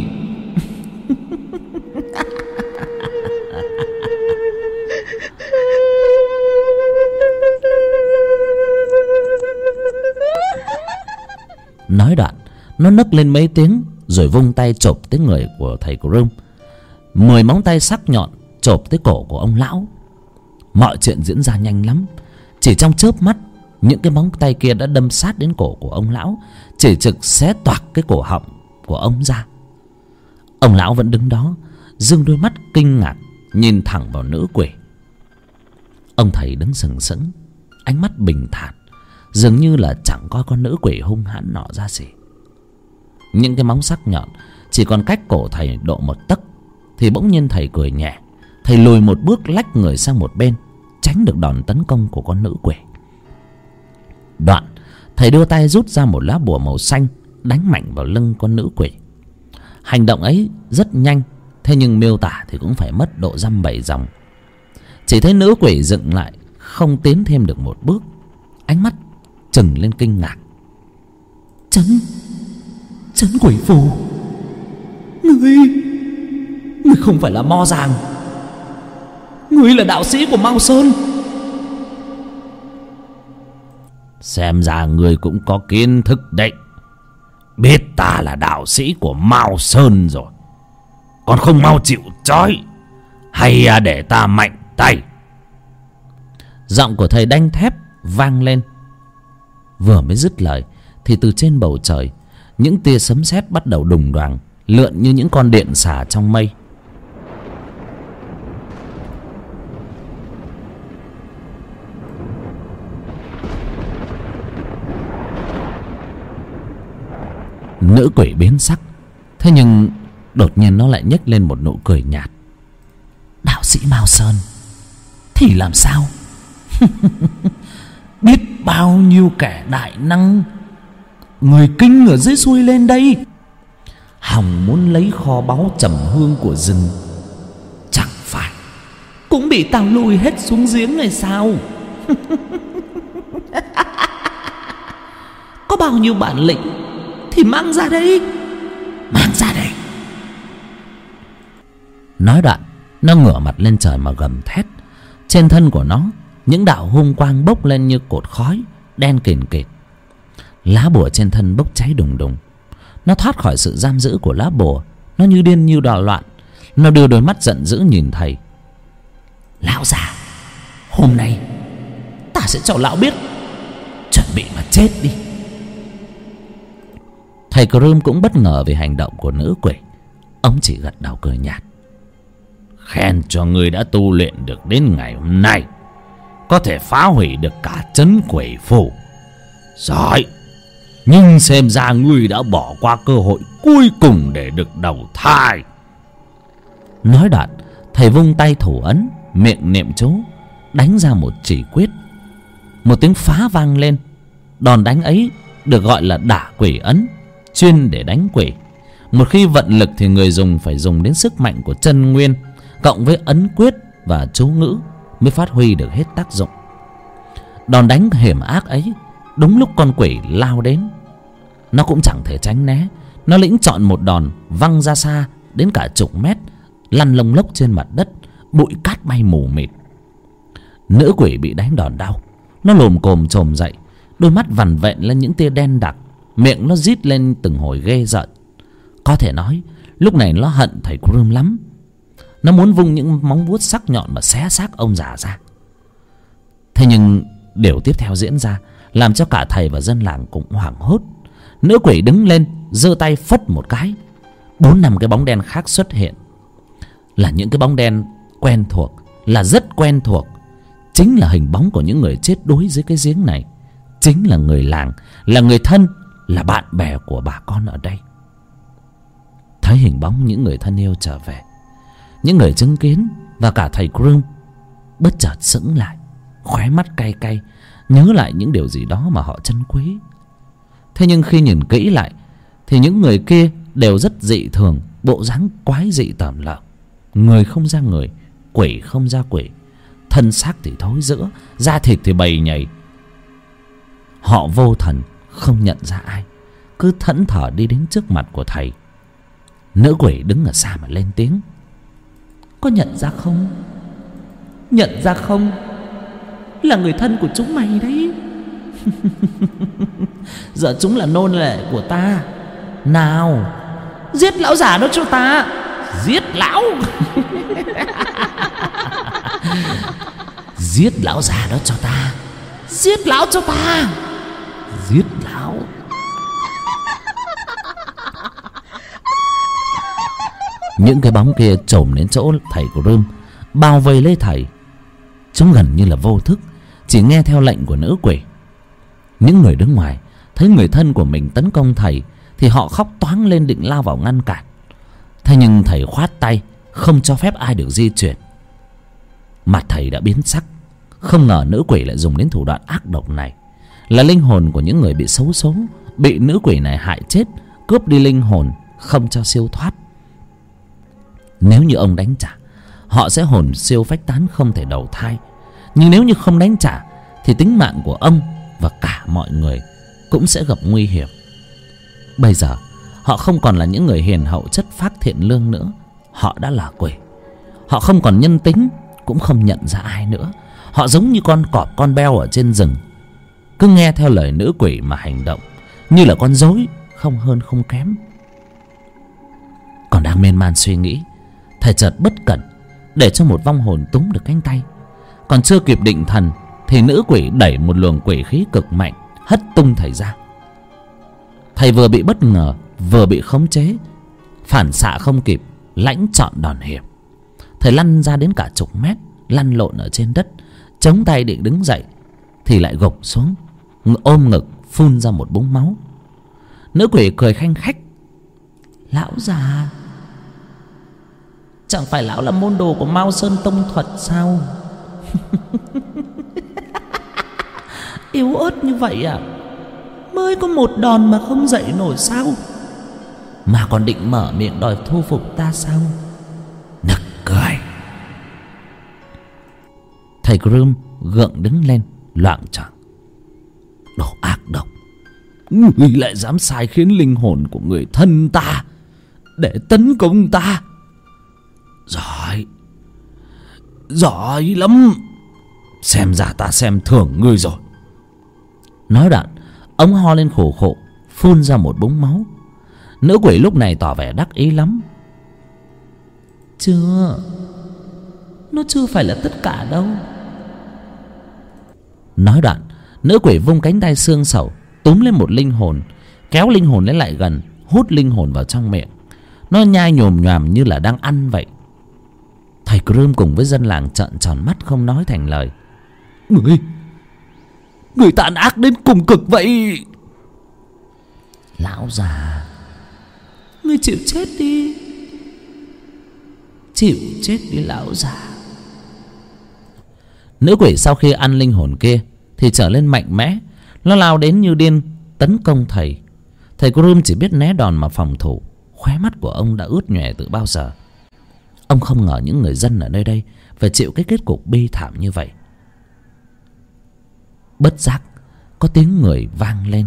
Nói đoạn, nó nấc lên mấy tiếng rồi vung tay chộp tới người của thầy Crum. 10 móng tay sắc nhọn chộp tới cổ của ông lão. Mọi chuyện diễn ra nhanh lắm. Chỉ trong chớp mắt, những cái móng tay kia đã đâm sát đến cổ của ông lão, chỉ trực xé toạc cái cổ họng của ông ra. Ông lão vẫn đứng đó, dương đôi mắt kinh ngạc nhìn thẳng vào nữ quỷ. Ông thầy đứng sừng sững, ánh mắt bình thản, dường như là chẳng coi con nữ quỷ hung hãn nọ ra gì. Những cái móng sắc nhọn chỉ còn cách cổ thầy độ 1 tấc thì bỗng nhiên thầy cười nhẹ. Thầy lùi một bước, lách người sang một bên, tránh được đòn tấn công của con nữ quỷ. Đoạn thầy đưa tay rút ra một lá bùa màu xanh, đánh mạnh vào lưng con nữ quỷ. Hành động ấy rất nhanh, thế nhưng miêu tả thì cũng phải mất độ dăm 7 dòng. Chỉ thấy nữ quỷ dựng lại, không tiến thêm được một bước, ánh mắt trừng lên kinh ngạc. Trấn quỷ phù, ngươi không phải là Mo Giàng, ngươi là đạo sĩ của Mao Sơn. Xem ra ngươi cũng có kiến thức đấy, biết ta là đạo sĩ của Mao Sơn rồi, còn không mau chịu trói, hay để ta mạnh tay. Giọng của thầy đanh thép vang lên. Vừa mới dứt lời thì từ trên bầu trời, những tia sấm sét bắt đầu đùng đoàng lượn như những con điện xả trong mây. Nữ quỷ biến sắc, thế nhưng đột nhiên nó lại nhếch lên một nụ cười nhạt. Đạo sĩ Mao Sơn thì làm sao? Biết bao nhiêu kẻ đại năng người kinh ở dưới xuôi lên đây, hòng muốn lấy kho báu trầm hương của rừng, chẳng phải cũng bị tao lùi hết xuống giếng này sao? Có bao nhiêu bản lĩnh thì mang ra đây, mang ra đây. Nói đoạn, nó ngửa mặt lên trời mà gầm thét. Trên thân của nó, những đạo hung quang bốc lên như cột khói đen kìn kịt. Lá bùa trên thân bốc cháy đùng đùng. Nó thoát khỏi sự giam giữ của lá bùa, nó như điên như đảo loạn. Nó đưa đôi mắt giận dữ nhìn thầy. Lão già, hôm nay ta sẽ cho lão biết, chuẩn bị mà chết đi. Thầy Crom cũng bất ngờ về hành động của nữ quỷ. Ông chỉ gật đầu cười nhạt. Khen cho ngươi đã tu luyện được đến ngày hôm nay, có thể phá hủy được cả trấn quỷ phủ. Giỏi, nhưng xem ra ngươi đã bỏ qua cơ hội cuối cùng để được đầu thai. Nói đoạn, thầy vung tay thủ ấn, miệng niệm chú, đánh ra một chỉ quyết. Một tiếng phá vang lên. Đòn đánh ấy được gọi là đả quỷ ấn, chuyên để đánh quỷ. Một khi vận lực thì người dùng phải dùng đến sức mạnh của chân nguyên cộng với ấn quyết và chú ngữ mới phát huy được hết tác dụng. Đòn đánh hiểm ác ấy, đúng lúc con quỷ lao đến, nó cũng chẳng thể tránh né. Nó lĩnh chọn một đòn văng ra xa đến cả chục mét, lăn lông lốc trên mặt đất, bụi cát bay mù mịt. Nữ quỷ bị đánh đòn đau, nó lồm cồm chồm dậy, đôi mắt vằn vện lên những tia đen đặc, miệng nó rít lên từng hồi ghê rợn. Có thể nói lúc này nó hận thầy Crom lắm. Nó muốn vung những móng vuốt sắc nhọn mà xé xác ông già ra. Thế nhưng điều tiếp theo diễn ra làm cho cả thầy và dân làng cũng hoảng hốt. Nữ quỷ đứng lên, giơ tay phất một cái, 4-5 cái bóng đen khác xuất hiện. Là những cái bóng đen quen thuộc, là rất quen thuộc. Chính là hình bóng của những người chết đuối dưới cái giếng này. Chính là người làng, là người thân, là bạn bè của bà con ở đây. Thấy hình bóng những người thân yêu trở về, những người chứng kiến và cả thầy Crom bất chợt sững lại, khóe mắt cay cay, nhớ lại những điều gì đó mà họ trân quý. Thế nhưng khi nhìn kỹ lại thì những người kia đều rất dị thường, bộ dáng quái dị tởm lợm. Người không ra người, quỷ không ra quỷ, thân xác thì thối rữa, da thịt thì bầy nhầy. Họ vô thần, không nhận ra ai, cứ thẫn thờ đi đến trước mặt của thầy. Nữ quỷ đứng ở xa mà lên tiếng. Có nhận ra không? Nhận ra không? Là người thân của chúng mày đấy. Giờ chúng là nô lệ của ta. Nào, giết lão già đó cho ta. Giết lão. Giết lão già đó cho ta. Giết lão cho ta. Giết lão. Những cái bóng kia chồm đến chỗ thầy của Crom, bao vây lấy thầy. Chúng gần như là vô thức, chỉ nghe theo lệnh của nữ quỷ. Những người đứng ngoài thấy người thân của mình tấn công thầy thì họ khóc toáng lên định lao vào ngăn cản. Thế nhưng thầy khoát tay, không cho phép ai được di chuyển. Mặt thầy đã biến sắc. Không ngờ nữ quỷ lại dùng đến thủ đoạn ác độc này. Là linh hồn của những người bị xấu số, bị nữ quỷ này hại chết, cướp đi linh hồn, không cho siêu thoát. Nếu như ông đánh trả, họ sẽ hồn siêu phách tán, không thể đầu thai. Nhưng nếu như không đánh trả thì tính mạng của ông và cả mọi người cũng sẽ gặp nguy hiểm. Bây giờ họ không còn là những người hiền hậu chất phác thiện lương nữa. Họ đã là quỷ. Họ không còn nhân tính, cũng không nhận ra ai nữa. Họ giống như con cọp con beo ở trên rừng, cứ nghe theo lời nữ quỷ mà hành động, như là con rối, không hơn không kém. Còn đang miên man suy nghĩ, thầy chợt bất cẩn để cho một vong hồn túm được cánh tay. Còn chưa kịp định thần thì nữ quỷ đẩy một luồng quỷ khí cực mạnh hất tung thầy ra. Thầy vừa bị bất ngờ vừa bị khống chế, phản xạ không kịp, lãnh trọn đòn hiểm. Thầy lăn ra đến cả chục mét, lăn lộn ở trên đất, chống tay định đứng dậy thì lại gục xuống, ôm ngực phun ra một búng máu. Nữ quỷ cười khanh khách: "Lão già, chẳng phải lão là môn đồ của Mao Sơn Tông Thuật sao?" "Yếu ớt như vậy à? Mới có một đòn mà không dậy nổi sao? Mà còn định mở miệng đòi thu phục ta sao? Nực cười." Thầy Groom gượng đứng lên loạng choạng: "Đồ ác độc, ngươi lại dám sai khiến linh hồn của người thân ta để tấn công ta. Giỏi, giỏi lắm. Xem ra ta xem thường ngươi rồi." Nói đoạn, ông ho lên khổ khổ, phun ra một búng máu. Nữ quỷ lúc này tỏ vẻ đắc ý lắm: "Chưa, nó chưa phải là tất cả đâu." Nói đoạn, nữ quỷ vung cánh tay xương sẩu túm lên một linh hồn, kéo linh hồn lên lại gần, hút linh hồn vào trong miệng. Nó nhai nhồm nhoàm như là đang ăn vậy. Thầy Groom cùng với dân làng trợn tròn mắt không nói thành lời. Người tàn ác đến cùng cực vậy." "Lão già, ngươi chịu chết đi. Chịu chết đi lão già." Nữ quỷ sau khi ăn linh hồn kia thì trở lên mạnh mẽ. Nó lao đến như điên tấn công thầy. Thầy Groom chỉ biết né đòn mà phòng thủ. Khóe mắt của ông đã ướt nhòe từ bao giờ. Ông không ngờ những người dân ở nơi đây phải chịu cái kết cục bi thảm như vậy. Bất giác có tiếng người vang lên: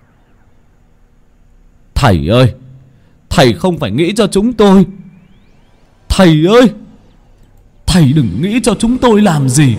"Thầy ơi, thầy không phải nghĩ cho chúng tôi. Thầy ơi, thầy đừng nghĩ cho chúng tôi làm gì.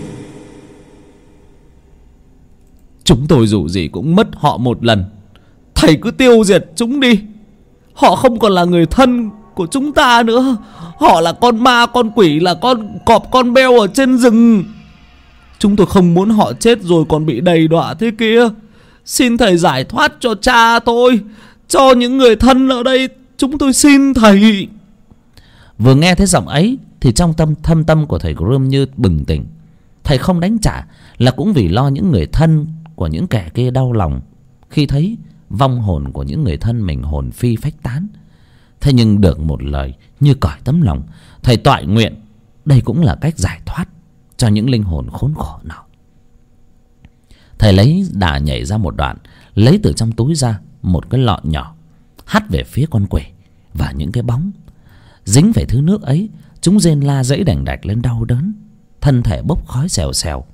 Chúng tôi dù gì cũng mất họ một lần. Thầy cứ tiêu diệt chúng đi. Họ không còn là người thân của chúng ta nữa. Họ là con ma, con quỷ, là con cọp, con beo ở trên rừng. Chúng tôi không muốn họ chết rồi còn bị đầy đọa thế kia. Xin thầy giải thoát cho cha tôi, cho những người thân ở đây. Chúng tôi xin thầy." Vừa nghe thấy giọng ấy thì trong thâm tâm của thầy Groom như bừng tỉnh. Thầy không đánh trả là cũng vì lo những người thân của những kẻ kia đau lòng khi thấy vong hồn của những người thân mình hồn phi phách tán. Thế nhưng được một lời như cởi tấm lòng, thầy toại nguyện đây cũng là cách giải thoát cho những linh hồn khốn khổ nào. Thầy lấy đà nhảy ra một đoạn, lấy từ trong túi ra một cái lọ nhỏ, hắt về phía con quỷ và những cái bóng. Dính phải thứ nước ấy, chúng rên la dãy đành đạch lên đau đớn, thân thể bốc khói xèo xèo.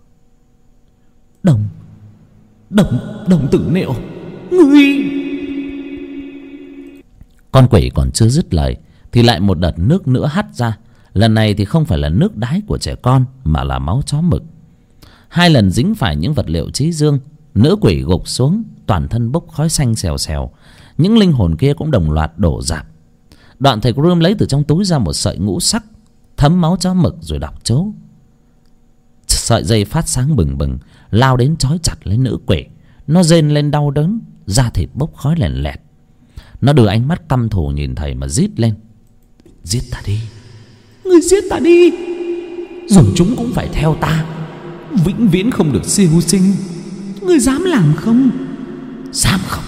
Đồng tử Niệu, ngươi..." Con quỷ còn chưa dứt lời thì lại một đợt nước nữa hắt ra. Lần này thì không phải là nước đái của trẻ con mà là máu chó mực. Hai lần dính phải những vật liệu chí dương, nữ quỷ gục xuống, toàn thân bốc khói xanh xèo xèo. Những linh hồn kia cũng đồng loạt đổ rạp. Đoạn thầy Groom lấy từ trong túi ra một sợi ngũ sắc thấm máu chó mực rồi đọc chố. Sợi dây phát sáng bừng bừng, lao đến trói chặt lấy nữ quỷ. Nó rên lên đau đớn, da thịt bốc khói lèn lẹt. Nó đưa ánh mắt căm thù nhìn thầy mà rít lên: "Giết ta đi, ngươi giết ta đi, rồi chúng cũng phải theo ta, vĩnh viễn không được siêu sinh. Ngươi dám làm không? Dám không?"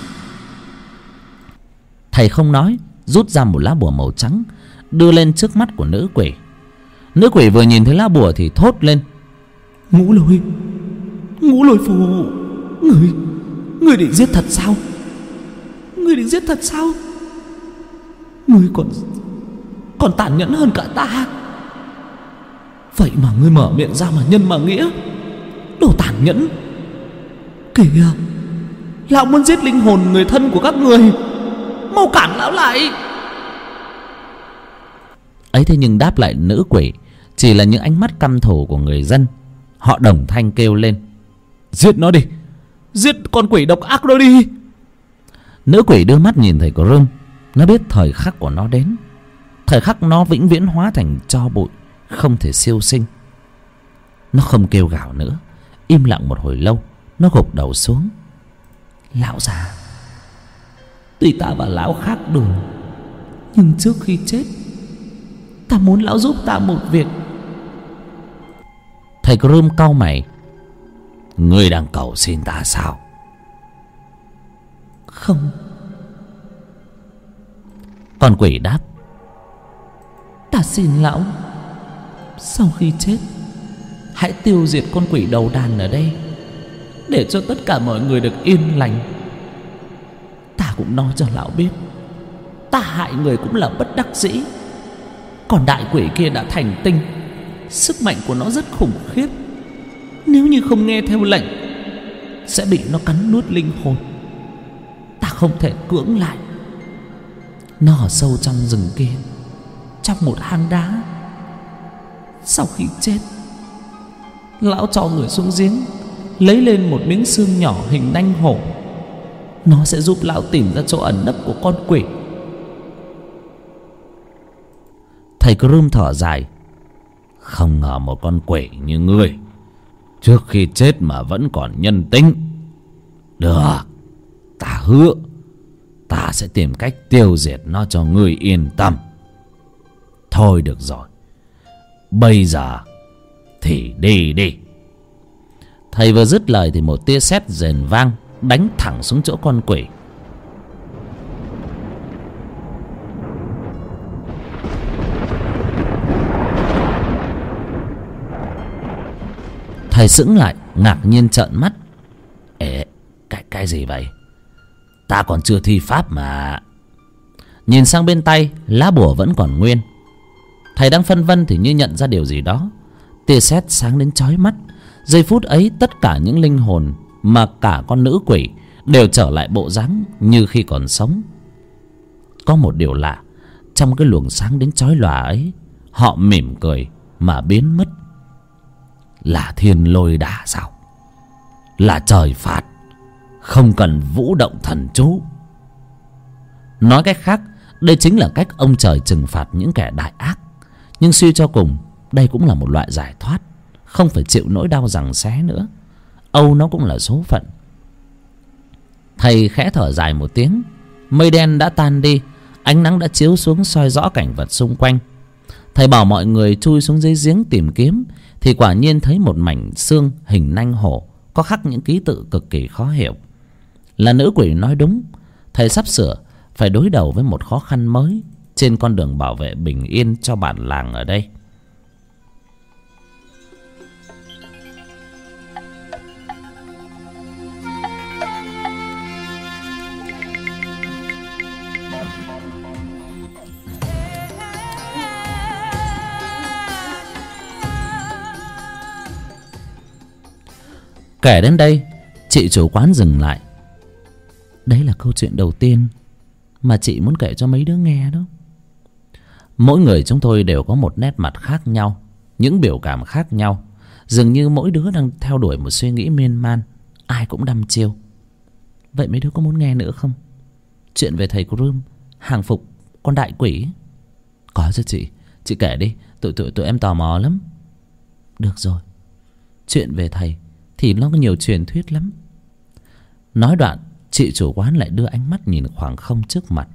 Thầy không nói, rút ra một lá bùa màu trắng đưa lên trước mắt của nữ quỷ. Nữ quỷ vừa nhìn thấy lá bùa thì thốt lên: Ngũ lôi phù, ngươi định giết thật sao? Ngươi định giết thật sao? Ngươi còn tàn nhẫn hơn cả ta. Vậy mà ngươi mở miệng ra mà nhân mà nghĩa, đồ tàn nhẫn. Kìa, lão muốn giết linh hồn người thân của các người, mau cản lão lại. Ấy thế nhưng đáp lại nữ quỷ chỉ là những ánh mắt căm thù của người dân. Họ đồng thanh kêu lên: Giết nó đi, giết con quỷ độc ác đó đi. Nữ quỷ đưa mắt nhìn thầy Groom. Nó biết thời khắc của nó đến, thời khắc nó vĩnh viễn hóa thành tro bụi, không thể siêu sinh. Nó không kêu gào nữa, Im lặng một hồi lâu, nó gục đầu xuống. Lão già, tuy ta và lão khác đường, nhưng trước khi chết, ta muốn lão giúp ta một việc. Thầy Crom cau mày. Ngươi đang cầu xin ta sao? Không. Con quỷ đáp. Ta xin lão, sau khi chết, hãy tiêu diệt con quỷ đầu đàn ở đây, để cho tất cả mọi người được yên lành. Ta cũng nói cho lão biết, ta hại người cũng là bất đắc dĩ. Còn đại quỷ kia đã thành tinh, sức mạnh của nó rất khủng khiếp. Nếu như không nghe theo lệnh, sẽ bị nó cắn nuốt linh hồn. Ta không thể cưỡng lại. Nó ở sâu trong rừng kia, trong một hang đá. Sau khi chết, lão cho người xuống giếng, lấy lên một miếng xương nhỏ hình nanh hổ. Nó sẽ giúp lão tìm ra chỗ ẩn nấp của con quỷ. Thầy Crom thở dài. Không ngờ một con quỷ như ngươi trước khi chết mà vẫn còn nhân tính. Được, ta hứa ta sẽ tìm cách tiêu diệt nó cho ngươi yên tâm. Thôi được rồi, bây giờ thì đi đi. Thầy vừa dứt lời thì một tia sét rền vang, đánh thẳng xuống chỗ con quỷ. Thầy sững lại, ngạc nhiên trợn mắt. Ê, cái gì vậy? Ta còn chưa thi pháp mà. Nhìn sang bên tay, lá bùa vẫn còn nguyên. Thầy đang phân vân thì như nhận ra điều gì đó. Tia sét sáng đến chói mắt. Giây phút ấy, tất cả những linh hồn mà cả con nữ quỷ đều trở lại bộ dáng như khi còn sống. Có một điều lạ, trong cái luồng sáng đến chói lòa ấy, họ mỉm cười mà biến mất. Là thiên lôi đả sao? Là trời phạt, không cần vũ động thần chú. Nói cách khác, đây chính là cách ông trời trừng phạt những kẻ đại ác. Nhưng suy cho cùng, đây cũng là một loại giải thoát, không phải chịu nỗi đau giằng xé nữa. Âu nó cũng là số phận. Thầy khẽ thở dài một tiếng. Mây đen đã tan đi, ánh nắng đã chiếu xuống soi rõ cảnh vật xung quanh. Thầy bảo mọi người chui xuống dưới giếng tìm kiếm, thì quả nhiên thấy một mảnh xương hình nanh hổ, có khắc những ký tự cực kỳ khó hiểu. Là nữ quỷ nói đúng, thầy sắp sửa phải đối đầu với một khó khăn mới trên con đường bảo vệ bình yên cho bản làng ở đây. Kể đến đây, chị chủ quán dừng lại. Đấy là câu chuyện đầu tiên mà chị muốn kể cho mấy đứa nghe đó. Mỗi người chúng tôi đều có một nét mặt khác nhau, những biểu cảm khác nhau. Dường như mỗi đứa đang theo đuổi một suy nghĩ miên man, ai cũng đăm chiêu. Vậy mấy đứa có muốn nghe nữa không? Chuyện về thầy Crom hàng phục con đại quỷ. Có chứ chị kể đi, tụi em tò mò lắm. Được rồi, chuyện về thầy thì nó có nhiều truyền thuyết lắm. Nói đoạn, chị chủ quán lại đưa ánh mắt nhìn khoảng không trước mặt.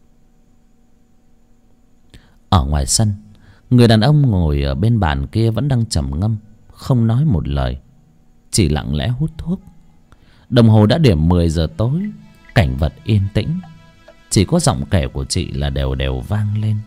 Ở ngoài sân, người đàn ông ngồi ở bên bàn kia vẫn đang trầm ngâm, không nói một lời, chỉ lặng lẽ hút thuốc. Đồng hồ đã điểm 10 giờ tối, cảnh vật yên tĩnh. Chỉ có giọng kể của chị là đều đều vang lên.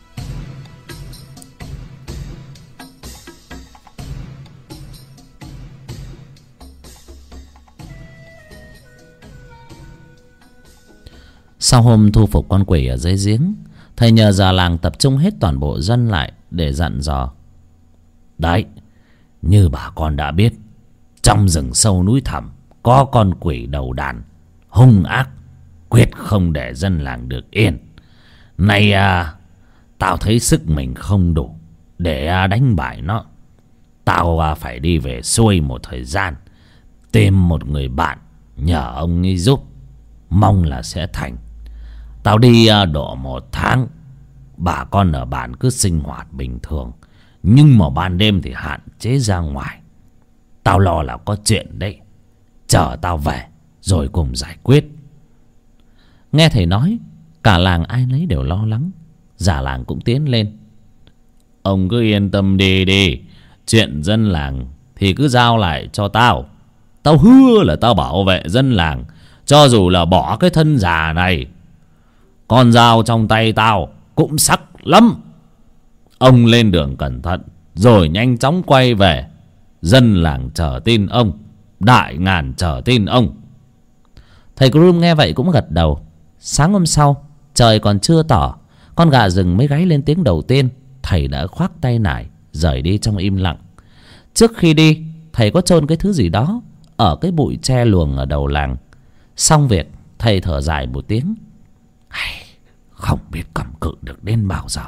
Sau hôm thu phục con quỷ ở dưới giếng, thầy nhờ già làng tập trung hết toàn bộ dân lại để dặn dò. Đấy, như bà con đã biết, trong rừng sâu núi thẳm có con quỷ đầu đàn hung ác, quyết không để dân làng được yên. Nay tao thấy sức mình không đủ để đánh bại nó. Tao phải đi về xuôi một thời gian, tìm một người bạn nhờ ông ấy giúp, mong là sẽ thành. Tao đi độ 1 tháng, bà con ở bản cứ sinh hoạt bình thường, nhưng mà ban đêm thì hạn chế ra ngoài. Tao lo là có chuyện đấy. Chờ tao về rồi cùng giải quyết. Nghe thầy nói, cả làng ai nấy đều lo lắng. Già làng cũng tiến lên. Ông cứ yên tâm đi. Chuyện dân làng thì cứ giao lại cho tao. Tao hứa là tao bảo vệ dân làng, cho dù là bỏ cái thân già này. Con dao trong tay tao cũng sắc lắm. Ông lên đường cẩn thận, rồi nhanh chóng quay về. Dân làng chờ tin ông, đại ngàn chờ tin ông. Thầy Crom nghe vậy cũng gật đầu. Sáng hôm sau, trời còn chưa tỏ, con gà rừng mới gáy lên tiếng đầu tiên. Thầy đã khoác tay nải rời đi trong im lặng. Trước khi đi, thầy có chôn cái thứ gì đó ở cái bụi tre luồng ở đầu làng. Xong việc, thầy thở dài một tiếng. Không biết cầm cự được đến bao giờ.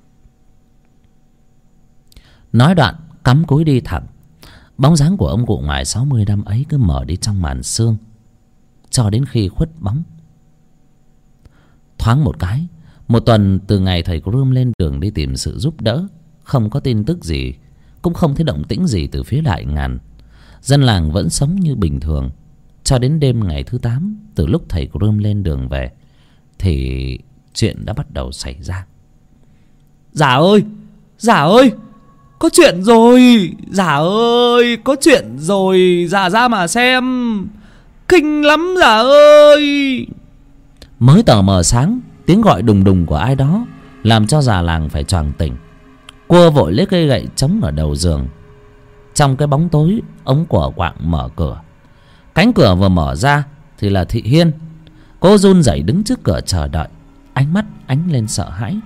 Nói đoạn, cắm cúi đi thẳng. Bóng dáng của ông cụ ngoài 60 năm ấy cứ mờ đi trong màn sương, cho đến khi khuất bóng. Thoáng một cái, một tuần từ ngày thầy Crom lên đường đi tìm sự giúp đỡ, không có tin tức gì, cũng không thấy động tĩnh gì từ phía Đại Ngàn. Dân làng vẫn sống như bình thường. Cho đến đêm ngày thứ 8, từ lúc thầy Crom lên đường về, thì chuyện đã bắt đầu xảy ra. Già ơi, có chuyện rồi. Già ơi, có chuyện rồi. Già ra mà xem, kinh lắm già ơi. Mới tờ mờ sáng, tiếng gọi đùng đùng của ai đó làm cho già làng phải choàng tỉnh. Cô vội lấy cây gậy chống ở đầu giường. Trong cái bóng tối, ông của quạng mở cửa. Cánh cửa vừa mở ra thì là Thị Hiên. Cô run rẩy đứng trước cửa chờ đợi, ánh mắt ánh lên sợ hãi.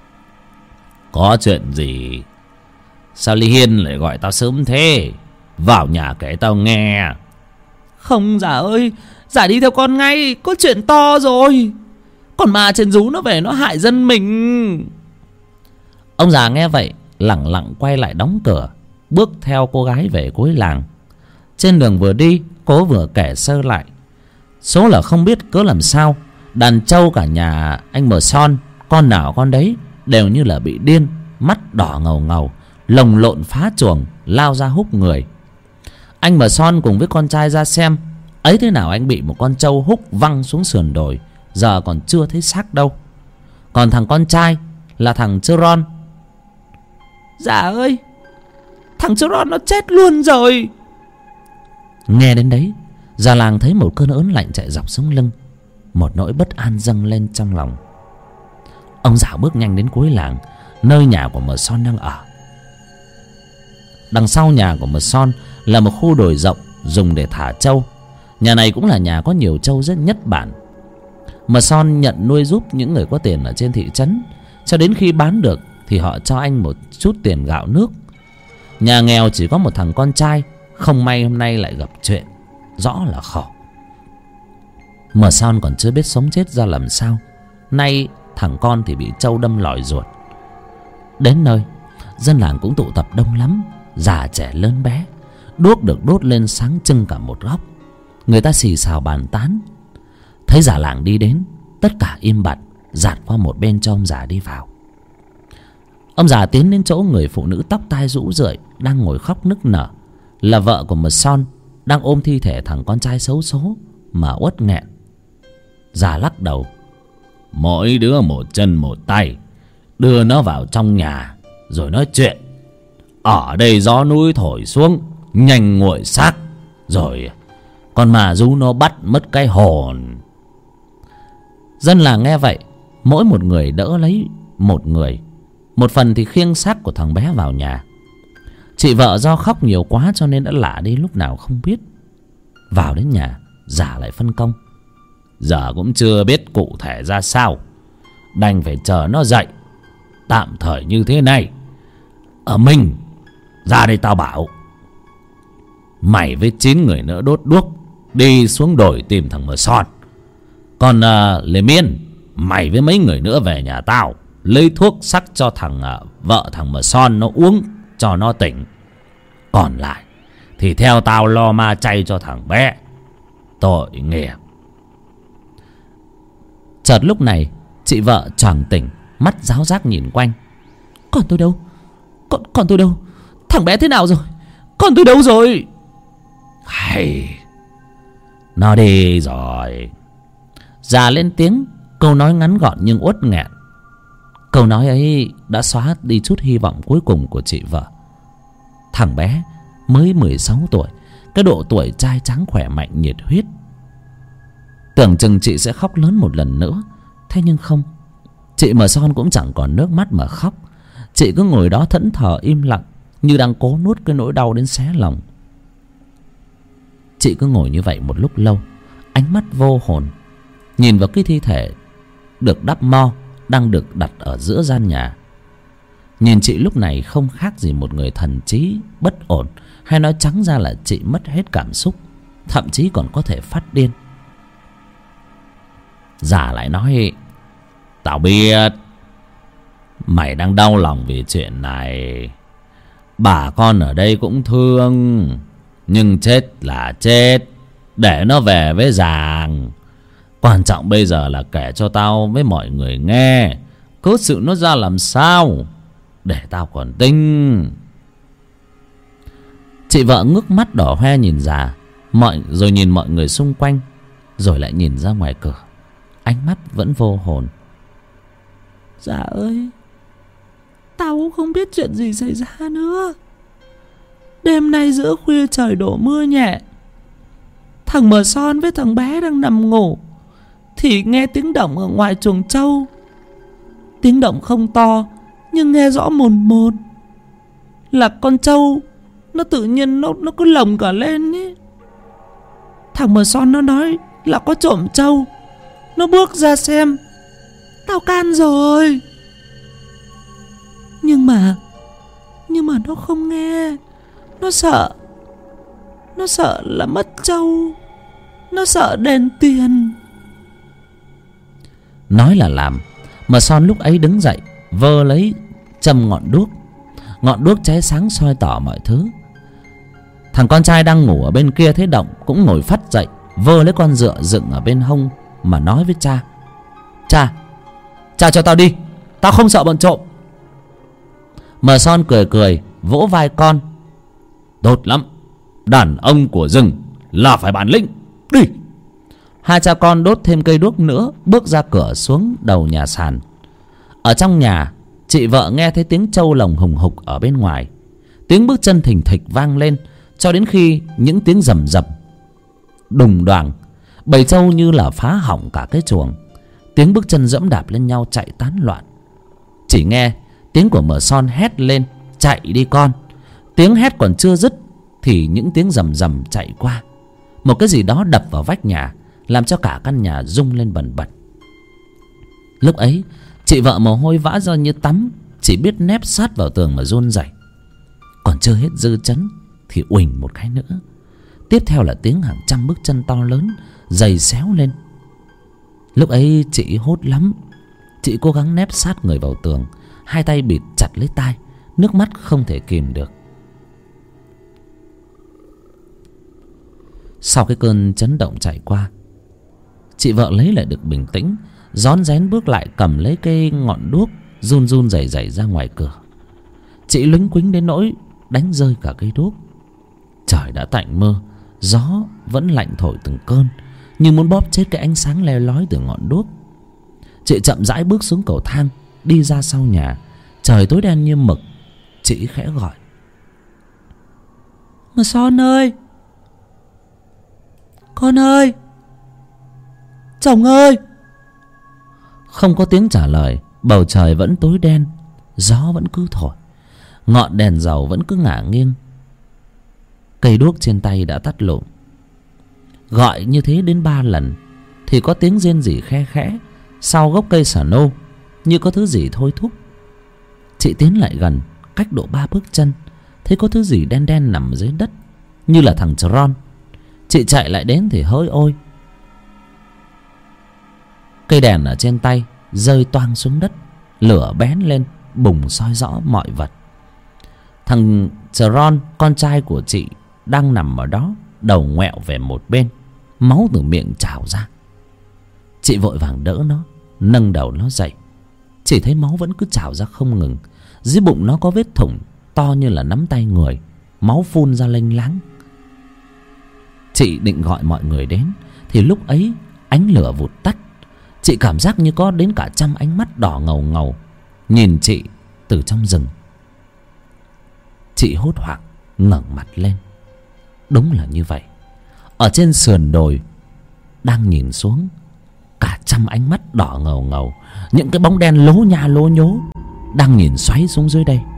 Có chuyện gì? Sao Lý Hiên lại gọi tao sớm thế? Vào nhà kể tao nghe. Không già ơi, già đi theo con ngay, có chuyện to rồi. Còn ma trên rú nó về, nó hại dân mình. Ông già nghe vậy lẳng lặng quay lại đóng cửa, bước theo cô gái về cuối làng. Trên đường vừa đi, cô vừa kể sơ lại. Số là không biết cớ làm sao, đàn trâu cả nhà anh Mờ Son, con nào con đấy đều như là bị điên, mắt đỏ ngầu ngầu, lồng lộn phá chuồng, lao ra húc người. Anh Mờ Son cùng với con trai ra xem, ấy thế nào anh bị một con trâu húc văng xuống sườn đồi, giờ còn chưa thấy xác đâu. Còn thằng con trai là thằng Chơ Ron. Dạ ơi, thằng Chơ Ron nó chết luôn rồi. Nghe đến đấy, già làng thấy một cơn ớn lạnh chạy dọc sống lưng, một nỗi bất an dâng lên trong lòng. Ông già bước nhanh đến cuối làng, nơi nhà của Mờ Son đang ở. Đằng sau nhà của Mờ Son là một khu đồi rộng dùng để thả trâu. Nhà này cũng là nhà có nhiều trâu rất nhất bản. Mờ Son nhận nuôi giúp những người có tiền ở trên thị trấn, cho đến khi bán được thì họ cho anh một chút tiền gạo nước. Nhà nghèo chỉ có một thằng con trai, không may hôm nay lại gặp chuyện, rõ là khổ. Mờ Son còn chưa biết sống chết ra làm sao, nay thằng con thì bị trâu đâm lòi ruột. Đến nơi, dân làng cũng tụ tập đông lắm, già trẻ lớn bé. Đuốc được đốt lên sáng trưng cả một góc. Người ta xì xào bàn tán. Thấy già làng đi đến, tất cả im bặt, dạt qua một bên cho ông già đi vào. Ông già tiến đến chỗ người phụ nữ tóc tai rũ rượi đang ngồi khóc nức nở, là vợ của Mờ Son, đang ôm thi thể thằng con trai xấu số mà uất nghẹn. Già lắc đầu. Mỗi đứa một chân một tay, đưa nó vào trong nhà rồi nói chuyện. Ở đây gió núi thổi xuống, nhanh nguội xác, rồi con mà rú nó bắt mất cái hồn. Dân làng nghe vậy, mỗi một người đỡ lấy một người, một phần thì khiêng xác của thằng bé vào nhà. Chị vợ do khóc nhiều quá cho nên đã lả đi lúc nào không biết. Vào đến nhà, già lại phân công. Giờ cũng chưa biết cụ thể ra sao, đành phải chờ nó dậy. Tạm thời như thế này, ở mình ra đây tao bảo, mày với 9 người nữa đốt đuốc đi xuống đồi tìm thằng Mờ Son. Còn Lê Miên, mày với mấy người nữa về nhà tao lấy thuốc sắc cho vợ thằng Mờ Son nó uống cho nó tỉnh. Còn lại thì theo tao lo ma chay cho thằng bé. Tội nghiệp. Chợt lúc này, chị vợ choàng tỉnh, mắt ráo rác nhìn quanh. Con tôi đâu? Con tôi đâu? Thằng bé thế nào rồi? Con tôi đâu rồi? Hay, nó đi rồi. Già lên tiếng, câu nói ngắn gọn nhưng uất nghẹn. Câu nói ấy đã xóa đi chút hy vọng cuối cùng của chị vợ. Thằng bé mới 16 tuổi, cái độ tuổi trai tráng khỏe mạnh nhiệt huyết. Tưởng chừng chị sẽ khóc lớn một lần nữa, thế nhưng không. Chị Mờ Son cũng chẳng còn nước mắt mà khóc. Chị cứ ngồi đó thẫn thờ im lặng, như đang cố nuốt cái nỗi đau đến xé lòng. Chị cứ ngồi như vậy một lúc lâu, ánh mắt vô hồn nhìn vào cái thi thể được đắp mo đang được đặt ở giữa gian nhà. Nhìn chị lúc này không khác gì một người thần trí bất ổn, hay nói trắng ra là chị mất hết cảm xúc, thậm chí còn có thể phát điên. Già lại nói: tao biết mày đang đau lòng vì chuyện này, bà con ở đây cũng thương, nhưng chết là chết, để nó về với giàng. Quan trọng bây giờ là kể cho tao với mọi người nghe cớ sự nó ra làm sao, để tao còn tính. Chị vợ ngước mắt đỏ hoe nhìn già, rồi nhìn mọi người xung quanh, rồi lại nhìn ra ngoài cửa, ánh mắt vẫn vô hồn. Dạ ơi, tao cũng không biết chuyện gì xảy ra nữa. Đêm nay giữa khuya trời đổ mưa nhẹ, thằng Mờ Son với thằng bé đang nằm ngủ thì nghe tiếng động ở ngoài chuồng trâu. Tiếng động không to nhưng nghe rõ mồn một, là con trâu nó tự nhiên nó cứ lồng cả lên ý. Thằng Mờ Son nó nói là có trộm trâu, nó bước ra xem. Tao can rồi, nhưng mà nó không nghe. Nó sợ là mất trâu, nó sợ đền tiền. Nói là làm. Mờ Son lúc ấy đứng dậy, vơ lấy châm ngọn đuốc. Ngọn đuốc cháy sáng soi tỏ mọi thứ. Thằng con trai đang ngủ ở bên kia thấy động cũng ngồi phắt dậy, vơ lấy con dựa dựng ở bên hông mà nói với cha: Cha cho tao đi, tao không sợ bọn trộm. Mờ Son cười cười vỗ vai con: tốt lắm, đàn ông của rừng là phải bản lĩnh, đi. Hai cha con đốt thêm cây đuốc nữa, bước ra cửa xuống đầu nhà sàn. Ở trong nhà, chị vợ nghe thấy tiếng trâu lồng hùng hục ở bên ngoài. Tiếng bước chân thình thịch vang lên, cho đến khi những tiếng rầm rập đùng đoàng, bầy trâu như là phá hỏng cả cái chuồng. Tiếng bước chân dẫm đạp lên nhau chạy tán loạn. Chỉ nghe tiếng của Mờ Son hét lên: chạy đi con. Tiếng hét còn chưa dứt thì những tiếng rầm rầm chạy qua. Một cái gì đó đập vào vách nhà, làm cho cả căn nhà rung lên bần bật. Lúc ấy chị vợ mồ hôi vã ra như tắm, chỉ biết nép sát vào tường mà run rẩy. Còn chưa hết dư chấn thì uỳnh một cái nữa. Tiếp theo là tiếng hàng trăm bước chân to lớn giày xéo lên. Lúc ấy chị hốt lắm. Chị cố gắng nép sát người vào tường, hai tay bịt chặt lấy tai, nước mắt không thể kìm được. Sau cái cơn chấn động chạy qua, chị vợ lấy lại được bình tĩnh, rón rén bước lại cầm lấy cây ngọn đuốc, run run rẩy rẩy ra ngoài cửa. Chị luống quĩnh đến nỗi đánh rơi cả cây đuốc. Trời đã tạnh mưa, gió vẫn lạnh thổi từng cơn, như muốn bóp chết cái ánh sáng le lói từ ngọn đuốc. Chị chậm rãi bước xuống cầu thang, đi ra sau nhà. Trời tối đen như mực. Chị khẽ gọi: Mờ Son ơi, con ơi, chồng ơi. Không có tiếng trả lời. Bầu trời vẫn tối đen, gió vẫn cứ thổi, ngọn đèn dầu vẫn cứ ngả nghiêng. Cây đuốc trên tay đã tắt lụm. Gọi như thế đến 3 lần thì có tiếng rên rỉ khe khẽ sau gốc cây sả nô, như có thứ gì thôi thúc. Chị tiến lại gần, cách độ 3 bước chân, thấy có thứ gì đen đen nằm dưới đất, như là thằng Tron. Chị chạy lại đến thì hỡi ôi, cây đèn ở trên tay rơi toang xuống đất, lửa bén lên bùng soi rõ mọi vật. Thằng Tron, con trai của chị, đang nằm ở đó, đầu ngoẹo về một bên, máu từ miệng trào ra. Chị vội vàng đỡ nó, nâng đầu nó dậy. Chỉ thấy máu vẫn cứ trào ra không ngừng. Dưới bụng nó có vết thủng to như là nắm tay người, máu phun ra lênh láng. Chị định gọi mọi người đến thì lúc ấy ánh lửa vụt tắt. Chị cảm giác như có đến cả 100 ánh mắt đỏ ngầu ngầu nhìn chị từ trong rừng. Chị hốt hoảng ngẩng mặt lên. Đúng là như vậy. Ở trên sườn đồi đang nhìn xuống, cả 100 ánh mắt đỏ ngầu ngầu, những cái bóng đen lố nha lố nhố đang nhìn xoáy xuống dưới đây.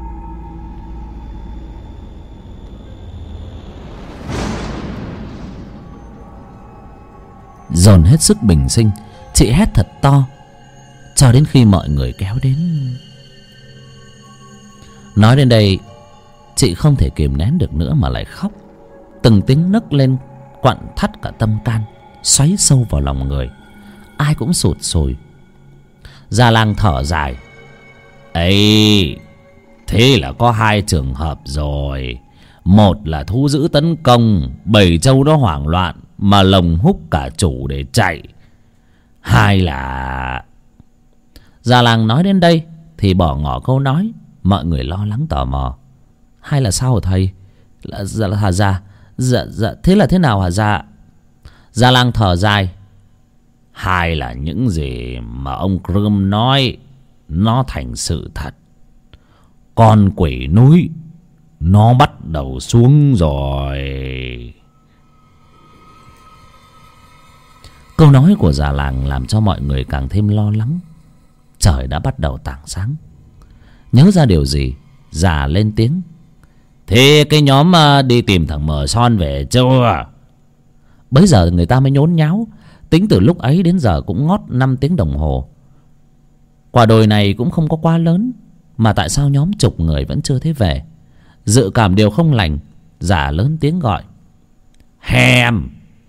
Dồn hết sức bình sinh, chị hét thật to cho đến khi mọi người kéo đến. Nói đến đây, chị không thể kìm nén được nữa mà lại khóc. Từng tiếng nấc lên quặn thắt cả tâm can, xoáy sâu vào lòng người. Ai cũng sụt sùi. Già làng thở dài. Ấy, thế là có 2 trường hợp rồi. Một là thú dữ tấn công, bầy trâu nó hoảng loạn mà lồng húc cả chủ để chạy. 2 là... Già làng nói đến đây thì bỏ ngỏ câu nói. Mọi người lo lắng tò mò. 2 là sao hả thầy? Hả già? Dạ, thế là thế nào hả già? Già làng thở dài. 2 là những gì mà ông Crum nói nó thành sự thật. Con quỷ núi nó bắt đầu xuống rồi. Câu nói của già làng làm cho mọi người càng thêm lo lắng. Trời đã bắt đầu tảng sáng. Nhớ ra điều gì, già lên tiếng. Thế cái nhóm đi tìm thằng Mờ Son về chưa? Bấy giờ người ta mới nhốn nháo. Tính từ lúc ấy đến giờ cũng ngót 5 tiếng đồng hồ. Quả đồi này cũng không có quá lớn, mà tại sao nhóm chục người vẫn chưa thấy về? Dự cảm điều không lành, già lớn tiếng gọi. Hèm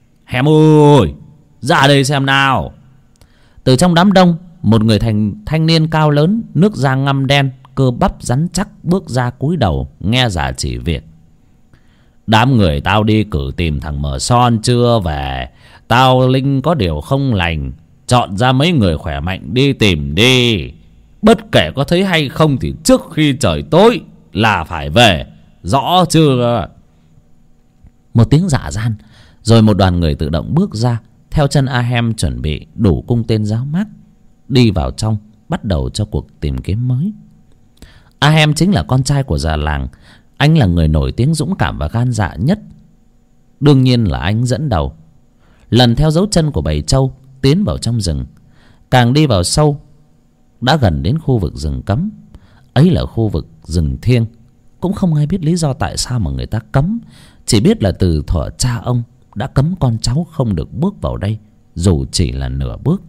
ơi, ra đây xem nào. Từ trong đám đông, một người thanh niên cao lớn, nước da ngăm đen, cơ bắp rắn chắc bước ra cúi đầu nghe già chỉ việc. Đám người tao đi cử tìm thằng Mờ Son chưa về. Tao linh có điều không lành, chọn ra mấy người khỏe mạnh đi tìm đi. Bất kể có thấy hay không thì trước khi trời tối là phải về, rõ chưa? Một tiếng dạ gian, rồi một đoàn người tự động bước ra, theo chân Ahem chuẩn bị đủ cung tên giáo mác, đi vào trong bắt đầu cho cuộc tìm kiếm mới. Ahem chính là con trai của già làng. Anh là người nổi tiếng dũng cảm và gan dạ nhất. Đương nhiên là anh dẫn đầu, lần theo dấu chân của bầy trâu tiến vào trong rừng. Càng đi vào sâu, đã gần đến khu vực rừng cấm. Ấy là khu vực rừng thiêng. Cũng không ai biết lý do tại sao mà người ta cấm. Chỉ biết là từ thuở cha ông đã cấm con cháu không được bước vào đây, dù chỉ là nửa bước.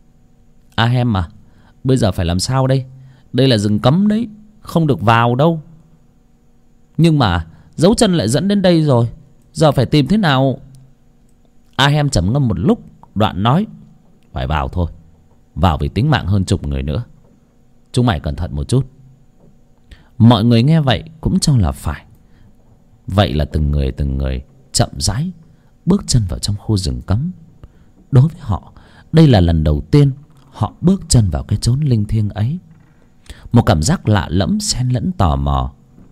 Ahem à, bây giờ phải làm sao đây? Đây là rừng cấm đấy, không được vào đâu. Nhưng mà dấu chân lại dẫn đến đây rồi, giờ phải tìm thế nào? Ahem trầm ngâm một lúc, đoạn nói. Phải vào thôi, vào vì tính mạng hơn chục người nữa. Chúng mày cẩn thận một chút. Mọi người nghe vậy cũng cho là phải. Vậy là từng người chậm rãi bước chân vào trong khu rừng cấm. Đối với họ, đây là lần đầu tiên họ bước chân vào cái chốn linh thiêng ấy. Một cảm giác lạ lẫm xen lẫn tò mò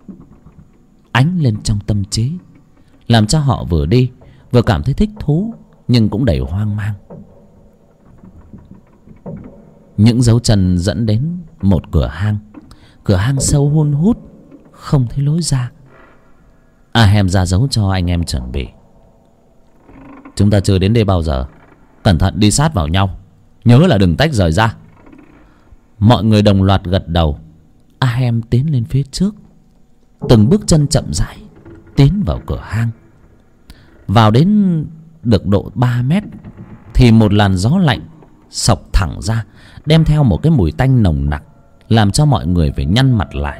ánh lên trong tâm trí, làm cho họ vừa đi vừa cảm thấy thích thú, nhưng cũng đầy hoang mang. Những dấu chân dẫn đến một cửa hang sâu hun hút, không thấy lối ra. Ahem ra dấu cho anh em chuẩn bị. Chúng ta chưa đến đây bao giờ, cẩn thận đi sát vào nhau, nhớ là đừng tách rời ra. Mọi người đồng loạt gật đầu. Ahem tiến lên phía trước, từng bước chân chậm rãi tiến vào cửa hang. Vào đến được độ 3 mét thì một làn gió lạnh xộc thẳng ra, đem theo một cái mùi tanh nồng nặc, làm cho mọi người phải nhăn mặt lại.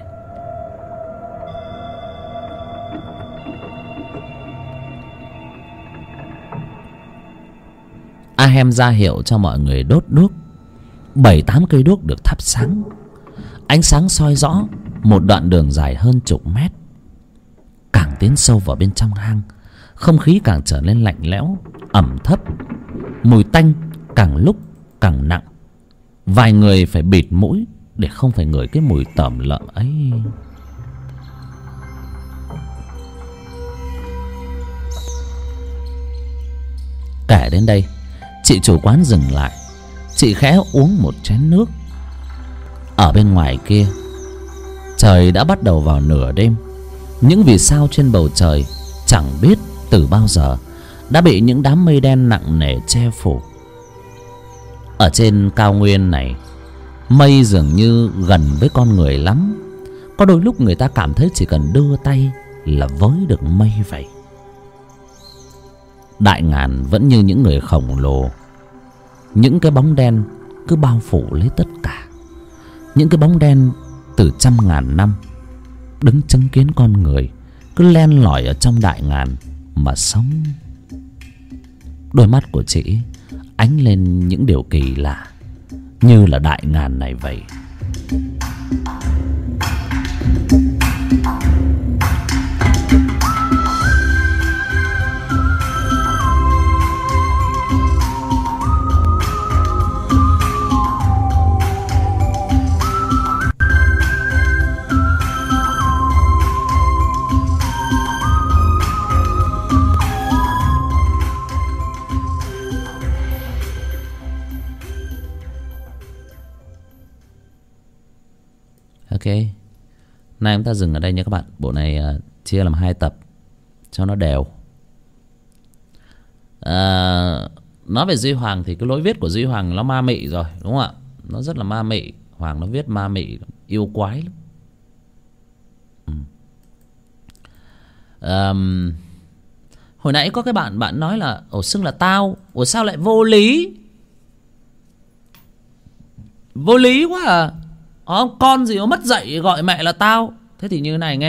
Ahem ra hiệu cho mọi người đốt đuốc. 7-8 cây đuốc được thắp sáng. Ánh sáng soi rõ một đoạn đường dài hơn chục mét. Càng tiến sâu vào bên trong hang, không khí càng trở nên lạnh lẽo, ẩm thấp. Mùi tanh càng lúc càng nặng. Vài người phải bịt mũi để không phải ngửi cái mùi tởm lợm ấy. Kể đến đây, chị chủ quán dừng lại. Chị khẽ uống một chén nước. Ở bên ngoài kia, trời đã bắt đầu vào nửa đêm. Những vì sao trên bầu trời chẳng biết từ bao giờ đã bị những đám mây đen nặng nề che phủ. Ở trên cao nguyên này, mây dường như gần với con người lắm. Có đôi lúc người ta cảm thấy chỉ cần đưa tay là với được mây vậy. Đại ngàn vẫn như những người khổng lồ. Những cái bóng đen cứ bao phủ lấy tất cả. Những cái bóng đen từ trăm ngàn năm đứng chứng kiến con người cứ len lỏi ở trong đại ngàn mà sống. Đôi mắt của chị ánh lên những điều kỳ lạ, như là đại ngàn này vậy. Ok, nay chúng ta dừng ở đây nha các bạn. Bộ này chia làm 2 tập cho nó đều. Nói về Duy Hoàng thì cái lối viết của Duy Hoàng nó ma mị rồi, đúng không ạ? Nó rất là ma mị. Hoàng nó viết ma mị, yêu quái lắm. Hồi nãy có cái bạn nói là ồ xưng là tao. Ủa sao lại vô lý? Vô lý quá à. Con gì nó mất dạy gọi mẹ là tao. Thế thì như này nghe,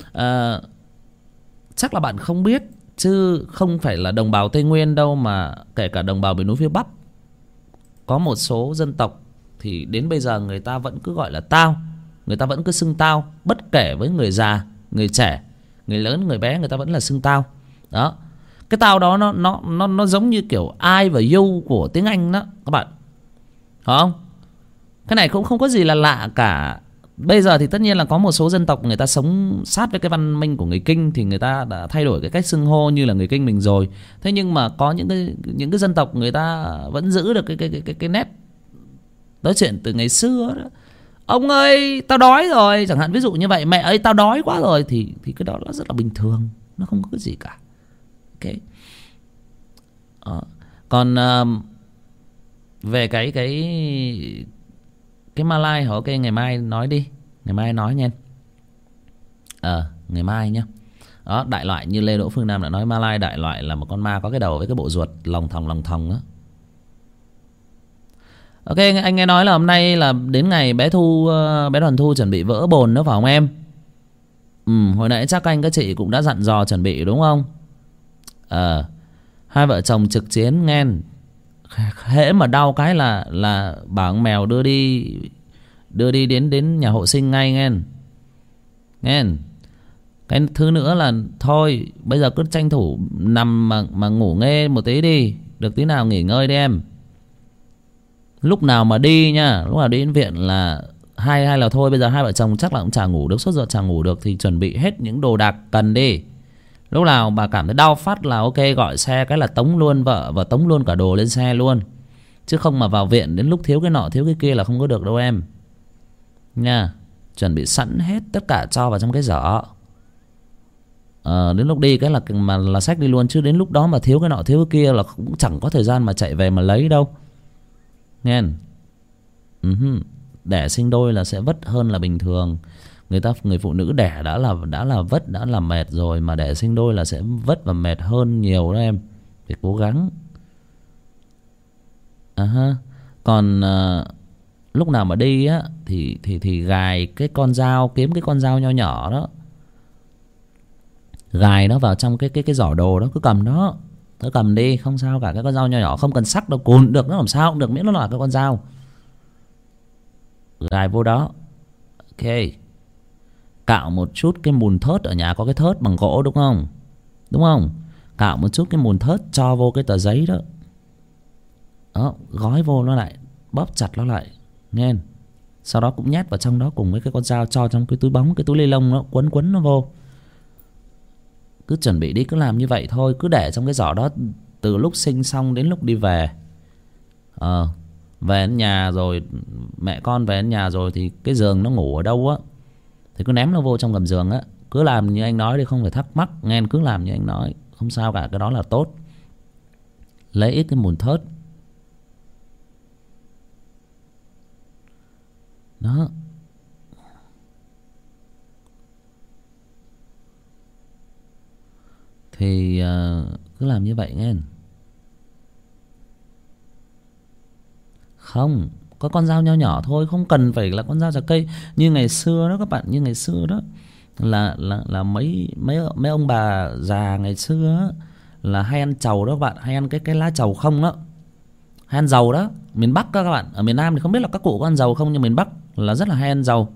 chắc là bạn không biết, chứ không phải là đồng bào Tây Nguyên đâu, mà kể cả đồng bào miền núi phía Bắc, có một số dân tộc thì đến bây giờ người ta vẫn cứ gọi là tao. Người ta vẫn cứ xưng tao, bất kể với người già, người trẻ, người lớn, người bé, người ta vẫn là xưng tao. Đó, cái tao đó nó giống như kiểu I và you của tiếng Anh đó các bạn, phải không? Cái này cũng không có gì là lạ cả. Bây giờ thì tất nhiên là có một số dân tộc người ta sống sát với cái văn minh của người Kinh thì người ta đã thay đổi cái cách xưng hô như là người Kinh mình rồi. Thế nhưng mà có những cái dân tộc người ta vẫn giữ được cái nét nói chuyện từ ngày xưa đó. Ông ơi tao đói rồi, chẳng hạn ví dụ như vậy. Mẹ ơi tao đói quá rồi, thì cái đó nó rất là bình thường, nó không có cái gì cả. Ok. Còn về cái Malay hả? Ok, ngày mai nói đi. Ngày mai nói nha. Ngày mai nhá. Đó, đại loại như Lê Đỗ Phương Nam đã nói, Malay đại loại là một con ma có cái đầu với cái bộ ruột lòng thòng á. Ok, anh nghe nói là hôm nay là đến ngày bé Đoàn Thu chuẩn bị vỡ bồn nữa phải không em? Hồi nãy chắc anh các chị cũng đã dặn dò chuẩn bị đúng không? Hai vợ chồng trực chiến nghe. Hễ mà đau cái là bảo con mèo đưa đi đến nhà hộ sinh ngay nghe. Cái thứ nữa là thôi bây giờ cứ tranh thủ nằm mà ngủ nghe một tí đi, được tí nào nghỉ ngơi đi em. Lúc nào mà đi nha, lúc nào đi đến viện là hay là thôi bây giờ hai vợ chồng chắc là cũng chả ngủ được, sốt ruột chả ngủ được thì chuẩn bị hết những đồ đạc cần đi. Lúc nào bà cảm thấy đau phát là ok, gọi xe cái là tống luôn vợ và tống luôn cả đồ lên xe luôn. Chứ không mà vào viện đến lúc thiếu cái nọ thiếu cái kia là không có được đâu em nha. Chuẩn bị sẵn hết tất cả cho vào trong cái giỏ. Đến lúc đi cái là xách đi luôn. Chứ đến lúc đó mà thiếu cái nọ thiếu cái kia là cũng chẳng có thời gian mà chạy về mà lấy đâu nghe. Đẻ sinh đôi là sẽ vất hơn là bình thường. Người phụ nữ đẻ đã là vất, đã là mệt rồi, mà đẻ sinh đôi là sẽ vất và mệt hơn nhiều đó em. Phải cố gắng. Còn lúc nào mà đi á thì gài cái con dao, kiếm cái con dao nho nhỏ đó, gài nó vào trong cái giỏ đồ đó, cứ cầm đó. Tớ cầm đi không sao cả, cái con dao nho nhỏ không cần sắc đâu, cùn được, nó làm sao cũng được, miễn nó là cái con dao. Gài vô đó. Ok. Cạo một chút cái mùn thớt, ở nhà có cái thớt bằng gỗ đúng không? Đúng không? Cạo một chút cái mùn thớt cho vô cái tờ giấy đó. Đó, gói vô nó lại, bóp chặt nó lại nghe. Sau đó cũng nhét vào trong đó cùng với cái con dao, cho trong cái túi bóng, cái túi ni lông nó quấn nó vô. Cứ chuẩn bị đi, cứ làm như vậy thôi, cứ để trong cái giỏ đó từ lúc sinh xong đến lúc đi về. Về đến nhà rồi, mẹ con về đến nhà rồi thì cái giường nó ngủ ở đâu á thì cứ ném nó vô trong gầm giường á. Cứ làm như anh nói đi, không phải thắc mắc nghe, cứ làm như anh nói, không sao cả, cái đó là tốt. Lấy ít cái mùn thớt đó, thì cứ làm như vậy nghe. Không, có con dao nho nhỏ thôi, không cần phải là con dao chặt cây như ngày xưa đó các bạn. Như ngày xưa đó là mấy ông bà già ngày xưa á, là hay ăn trầu đó các bạn, hay ăn cái lá trầu không đó, hay ăn dầu đó. Miền Bắc đó các bạn, ở miền Nam thì không biết là các cụ có ăn dầu không, nhưng miền Bắc là rất là hay ăn dầu.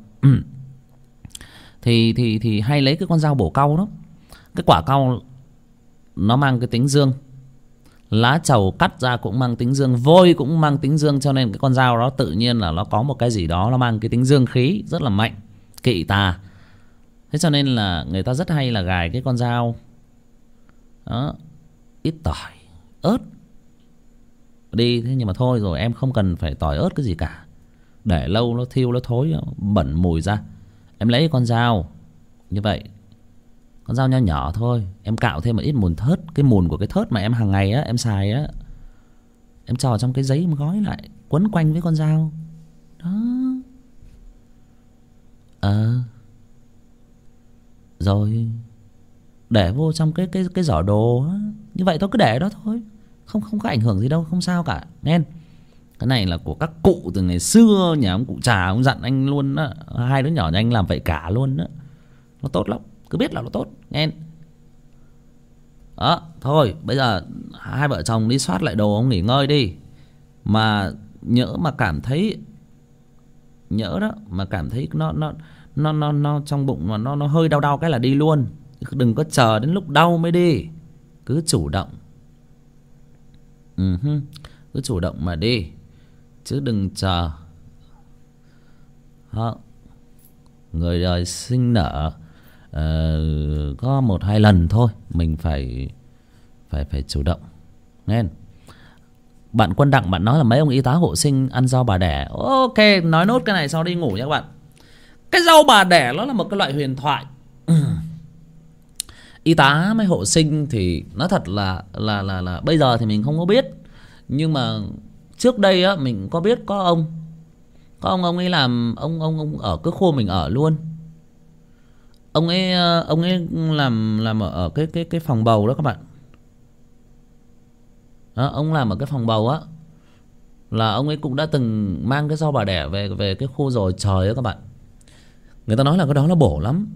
thì hay lấy cái con dao bổ cau đó. Cái quả cau nó mang cái tính dương, lá trầu cắt ra cũng mang tính dương, vôi cũng mang tính dương, cho nên cái con dao đó tự nhiên là nó có một cái gì đó nó mang cái tính dương khí rất là mạnh, kỵ tà. Thế cho nên là người ta rất hay là gài cái con dao đó, ít tỏi ớt đi. Thế nhưng mà thôi rồi, em không cần phải tỏi ớt cái gì cả, để lâu nó thiêu nó thối nó bẩn mùi ra. Em lấy con dao như vậy, con dao nho nhỏ thôi, em cạo thêm một ít mùn thớt. Cái mùn của cái thớt mà em hàng ngày á, em xài á, em cho vào trong cái giấy em gói lại, quấn quanh với con dao đó. Rồi để vô trong cái giỏ đồ á. Như vậy thôi, cứ để đó thôi, không có ảnh hưởng gì đâu, không sao cả nghe. Cái này là của các cụ từ ngày xưa, nhà ông cụ Trà ông dặn anh luôn á. Hai đứa nhỏ nhà anh làm vậy cả luôn á. Nó tốt lắm, cứ biết là nó tốt nghe. Đó, thôi bây giờ hai vợ chồng đi soát lại đồ, ông nghỉ ngơi đi. Mà nhỡ mà cảm thấy, nhỡ đó mà cảm thấy nó trong bụng mà nó hơi đau đau cái là đi luôn, đừng có chờ đến lúc đau mới đi. Cứ chủ động, cứ chủ động mà đi, chứ đừng chờ. Đó. Người đời sinh nở có một hai lần thôi, mình phải chủ động nghe. Bạn Quân Đặng bạn nói là mấy ông y tá hộ sinh ăn rau bà đẻ. Ok, nói nốt cái này sau đi ngủ nha các bạn. Cái rau bà đẻ nó là một cái loại huyền thoại. Y tá mấy hộ sinh thì nói thật là bây giờ thì mình không có biết, nhưng mà trước đây á mình có biết có ông ấy làm, ông ở cái khu mình ở luôn. Ông ấy làm ở cái phòng bầu đó các bạn. Đó, ông làm ở cái phòng bầu á, là ông ấy cũng đã từng mang cái rau bà đẻ về cái khu rồi. Trời ơi các bạn, người ta nói là cái đó nó bổ lắm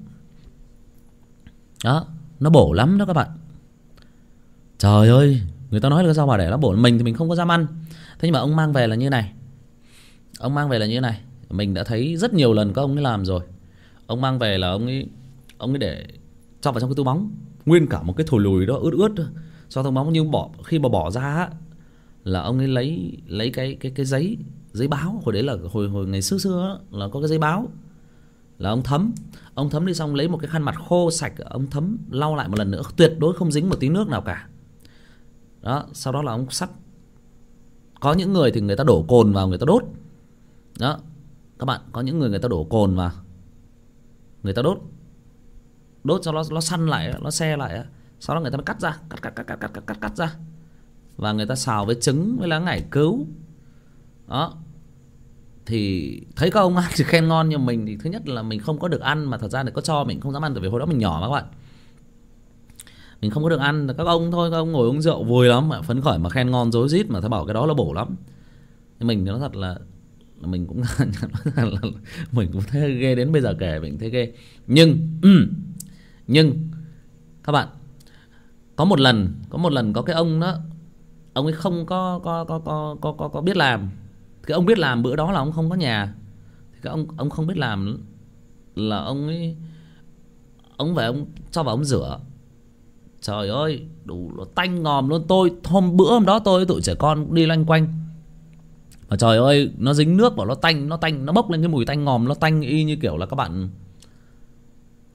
đó, nó bổ lắm đó các bạn. Trời ơi, người ta nói là cái rau bà đẻ nó bổ. Mình thì mình không có dám ăn. Thế nhưng mà ông mang về là như này, ông mang về là như này, mình đã thấy rất nhiều lần các ông ấy làm rồi. Ông mang về là ông ấy để cho vào trong cái túi bóng, nguyên cả một cái thồi lùi đó ướt ướt cho túi bóng. Nhưng khi mà bỏ ra á, là ông ấy lấy cái giấy báo. Hồi đấy là hồi ngày xưa á, là có cái giấy báo, là ông thấm đi, xong lấy một cái khăn mặt khô sạch, ông thấm lau lại một lần nữa, tuyệt đối không dính một tí nước nào cả đó. Sau đó là ông sắt. Có những người thì người ta đổ cồn vào người ta đốt đó các bạn. Có những người ta đổ cồn vào người ta đốt cho nó săn lại, nó se lại. Sau đó người ta mới cắt ra, cắt ra, và người ta xào với trứng với lá ngải cứu đó. Thì thấy các ông ăn thì khen ngon, nhưng mình thì thứ nhất là mình không có được ăn, mà thật ra thì có cho mình không dám ăn, tại vì hồi đó mình nhỏ mà các bạn, mình không có được ăn. Các ông thôi, các ông ngồi uống rượu vui lắm, phấn khởi mà khen ngon rối rít, mà thấy bảo cái đó là bổ lắm. Nhưng mình nói thật là mình cũng mình cũng thấy ghê, đến bây giờ kể mình thấy ghê. Nhưng các bạn, có một lần có cái ông đó, ông ấy không có biết làm. Cái ông biết làm bữa đó là ông không có nhà. Thì cái ông không biết làm là ông về ông cho vào ông rửa. Trời ơi, đủ nó tanh ngòm luôn. Bữa hôm đó tôi với tụi trẻ con đi loanh quanh, mà trời ơi, nó dính nước vào, nó tanh, nó bốc lên cái mùi tanh ngòm, nó tanh y như kiểu là các bạn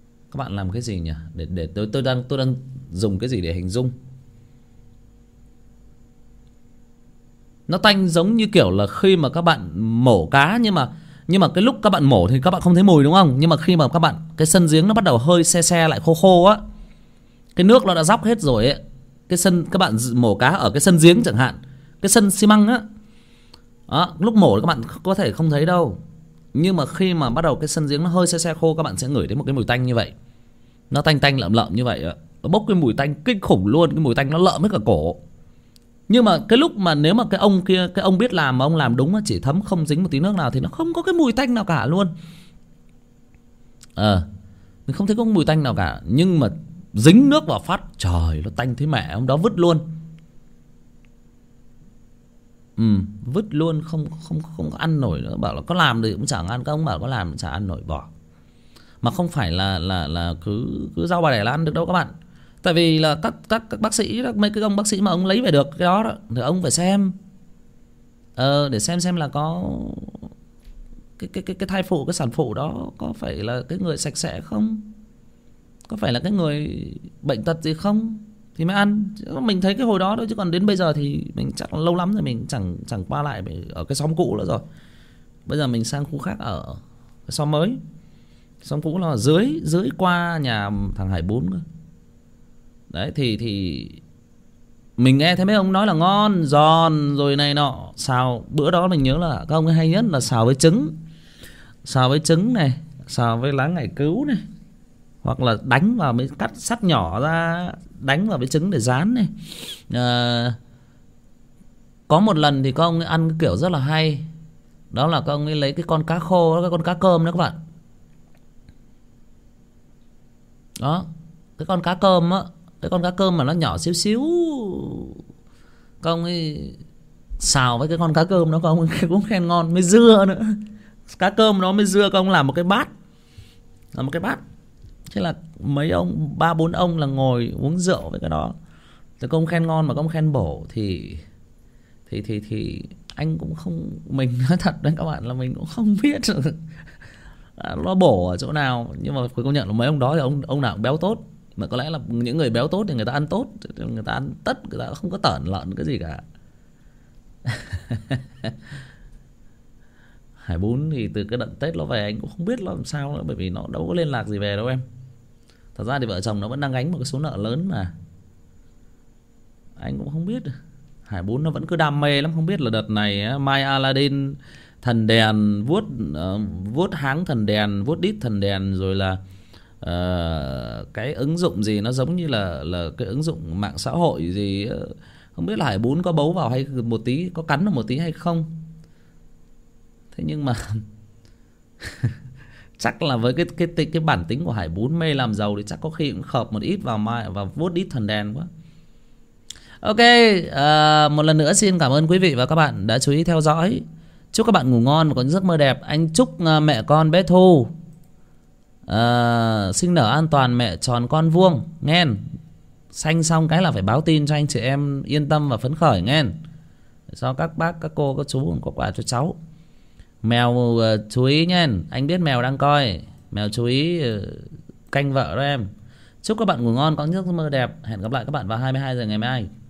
làm cái gì nhỉ? Để tôi đang dùng cái gì để hình dung. Nó tanh giống như kiểu là khi mà các bạn mổ cá, nhưng mà cái lúc các bạn mổ thì các bạn không thấy mùi đúng không? Nhưng mà khi mà các bạn, cái sân giếng nó bắt đầu hơi se se lại, khô khô á, cái nước nó đã dóc hết rồi ấy, cái sân các bạn mổ cá ở cái sân giếng chẳng hạn, cái sân xi măng á, đó, lúc mổ các bạn có thể không thấy đâu, nhưng mà khi mà bắt đầu cái sân giếng nó hơi se se khô, các bạn sẽ ngửi thấy một cái mùi tanh như vậy. Nó tanh tanh lợm lợm như vậy á, nó bốc cái mùi tanh kinh khủng luôn, cái mùi tanh nó lợm hết cả cổ. Nhưng mà cái lúc mà nếu mà cái ông kia, cái ông biết làm mà ông làm đúng, chỉ thấm không dính một tí nước nào thì nó không có cái mùi tanh nào cả luôn. Mình không thấy có mùi tanh nào cả, nhưng mà dính nước vào phát, trời, nó tanh thế mẹ, ông đó vứt luôn. Vứt luôn, không có ăn nổi nữa. Bảo là có làm thì cũng chẳng ăn, các ông bảo có làm cũng chẳng ăn nổi, bỏ. Mà không phải là cứ rau bà đẻ là ăn được đâu các bạn. Tại vì là các bác sĩ, mấy cái ông bác sĩ mà ông lấy về được cái đó, thì ông phải xem, để xem là có cái thai phụ, cái sản phụ đó có phải là cái người sạch sẽ không, có phải là cái người bệnh tật gì không, thì mới ăn. Mình thấy cái hồi đó thôi, chứ còn đến bây giờ thì mình chắc là lâu lắm rồi mình chẳng qua lại ở cái xóm cũ nữa rồi. Bây giờ mình sang khu khác ở cái xóm mới. Xóm cũ là dưới qua nhà thằng Hải Bún cơ. Đấy thì mình nghe thấy mấy ông nói là ngon, giòn rồi này nọ. Xào bữa đó mình nhớ là các ông ấy hay nhất là xào với trứng. Xào với trứng này, xào với lá ngải cứu này, hoặc là đánh vào, mới cắt sắt nhỏ ra, đánh vào với trứng để rán này. Có một lần thì các ông ấy ăn cái kiểu rất là hay. Đó là các ông ấy lấy cái con cá khô, cái con cá cơm đó các bạn. Đó, cái con cá cơm á, cái con cá cơm mà nó nhỏ xíu xíu, các ông ấy xào với cái con cá cơm đó, các ông ấy cũng khen ngon. Với dưa nữa, cá cơm đó với dưa, các ông làm một cái bát, làm một cái bát. Thế là mấy ông, 3-4 ông là ngồi uống rượu với cái đó, thì công khen ngon mà công khen bổ. Thì anh cũng không, mình nói thật đấy các bạn, là mình cũng không biết nó bổ ở chỗ nào. Nhưng mà phải công nhận là mấy ông đó thì ông nào cũng béo tốt. Mà có lẽ là những người béo tốt thì người ta ăn tốt, người ta ăn tất, người ta không có tởn lợn cái gì cả. Hải Bún thì từ cái đợt Tết nó về anh cũng không biết nó làm sao nữa, bởi vì nó đâu có liên lạc gì về đâu em. Thật ra thì vợ chồng nó vẫn đang gánh một cái số nợ lớn mà. Anh cũng không biết. Hải Bún nó vẫn cứ đam mê lắm. Không biết là đợt này Mai Aladdin thần đèn, vuốt háng thần đèn, vuốt đít thần đèn, rồi là cái ứng dụng gì nó giống như là cái ứng dụng mạng xã hội gì, không biết là Hải Bún có bấu vào hay một tí, có cắn được một tí hay không. Thế nhưng mà chắc là với cái bản tính của Hải Bún mê làm giàu thì chắc có khi cũng khợp một ít vào vuốt đít thần đèn quá. Ok, một lần nữa xin cảm ơn quý vị và các bạn đã chú ý theo dõi. Chúc các bạn ngủ ngon và có những giấc mơ đẹp. Anh chúc mẹ con bé Thu sinh nở an toàn, mẹ tròn con vuông nghe. Sanh xong cái là phải báo tin cho anh chị em yên tâm và phấn khởi nghe, cho các bác, các cô, các chú có quà cho cháu. Mèo chú ý nha, anh biết mèo đang coi. Mèo chú ý canh vợ đó em. Chúc các bạn ngủ ngon, có những giấc mơ đẹp. Hẹn gặp lại các bạn vào 22 giờ ngày mai.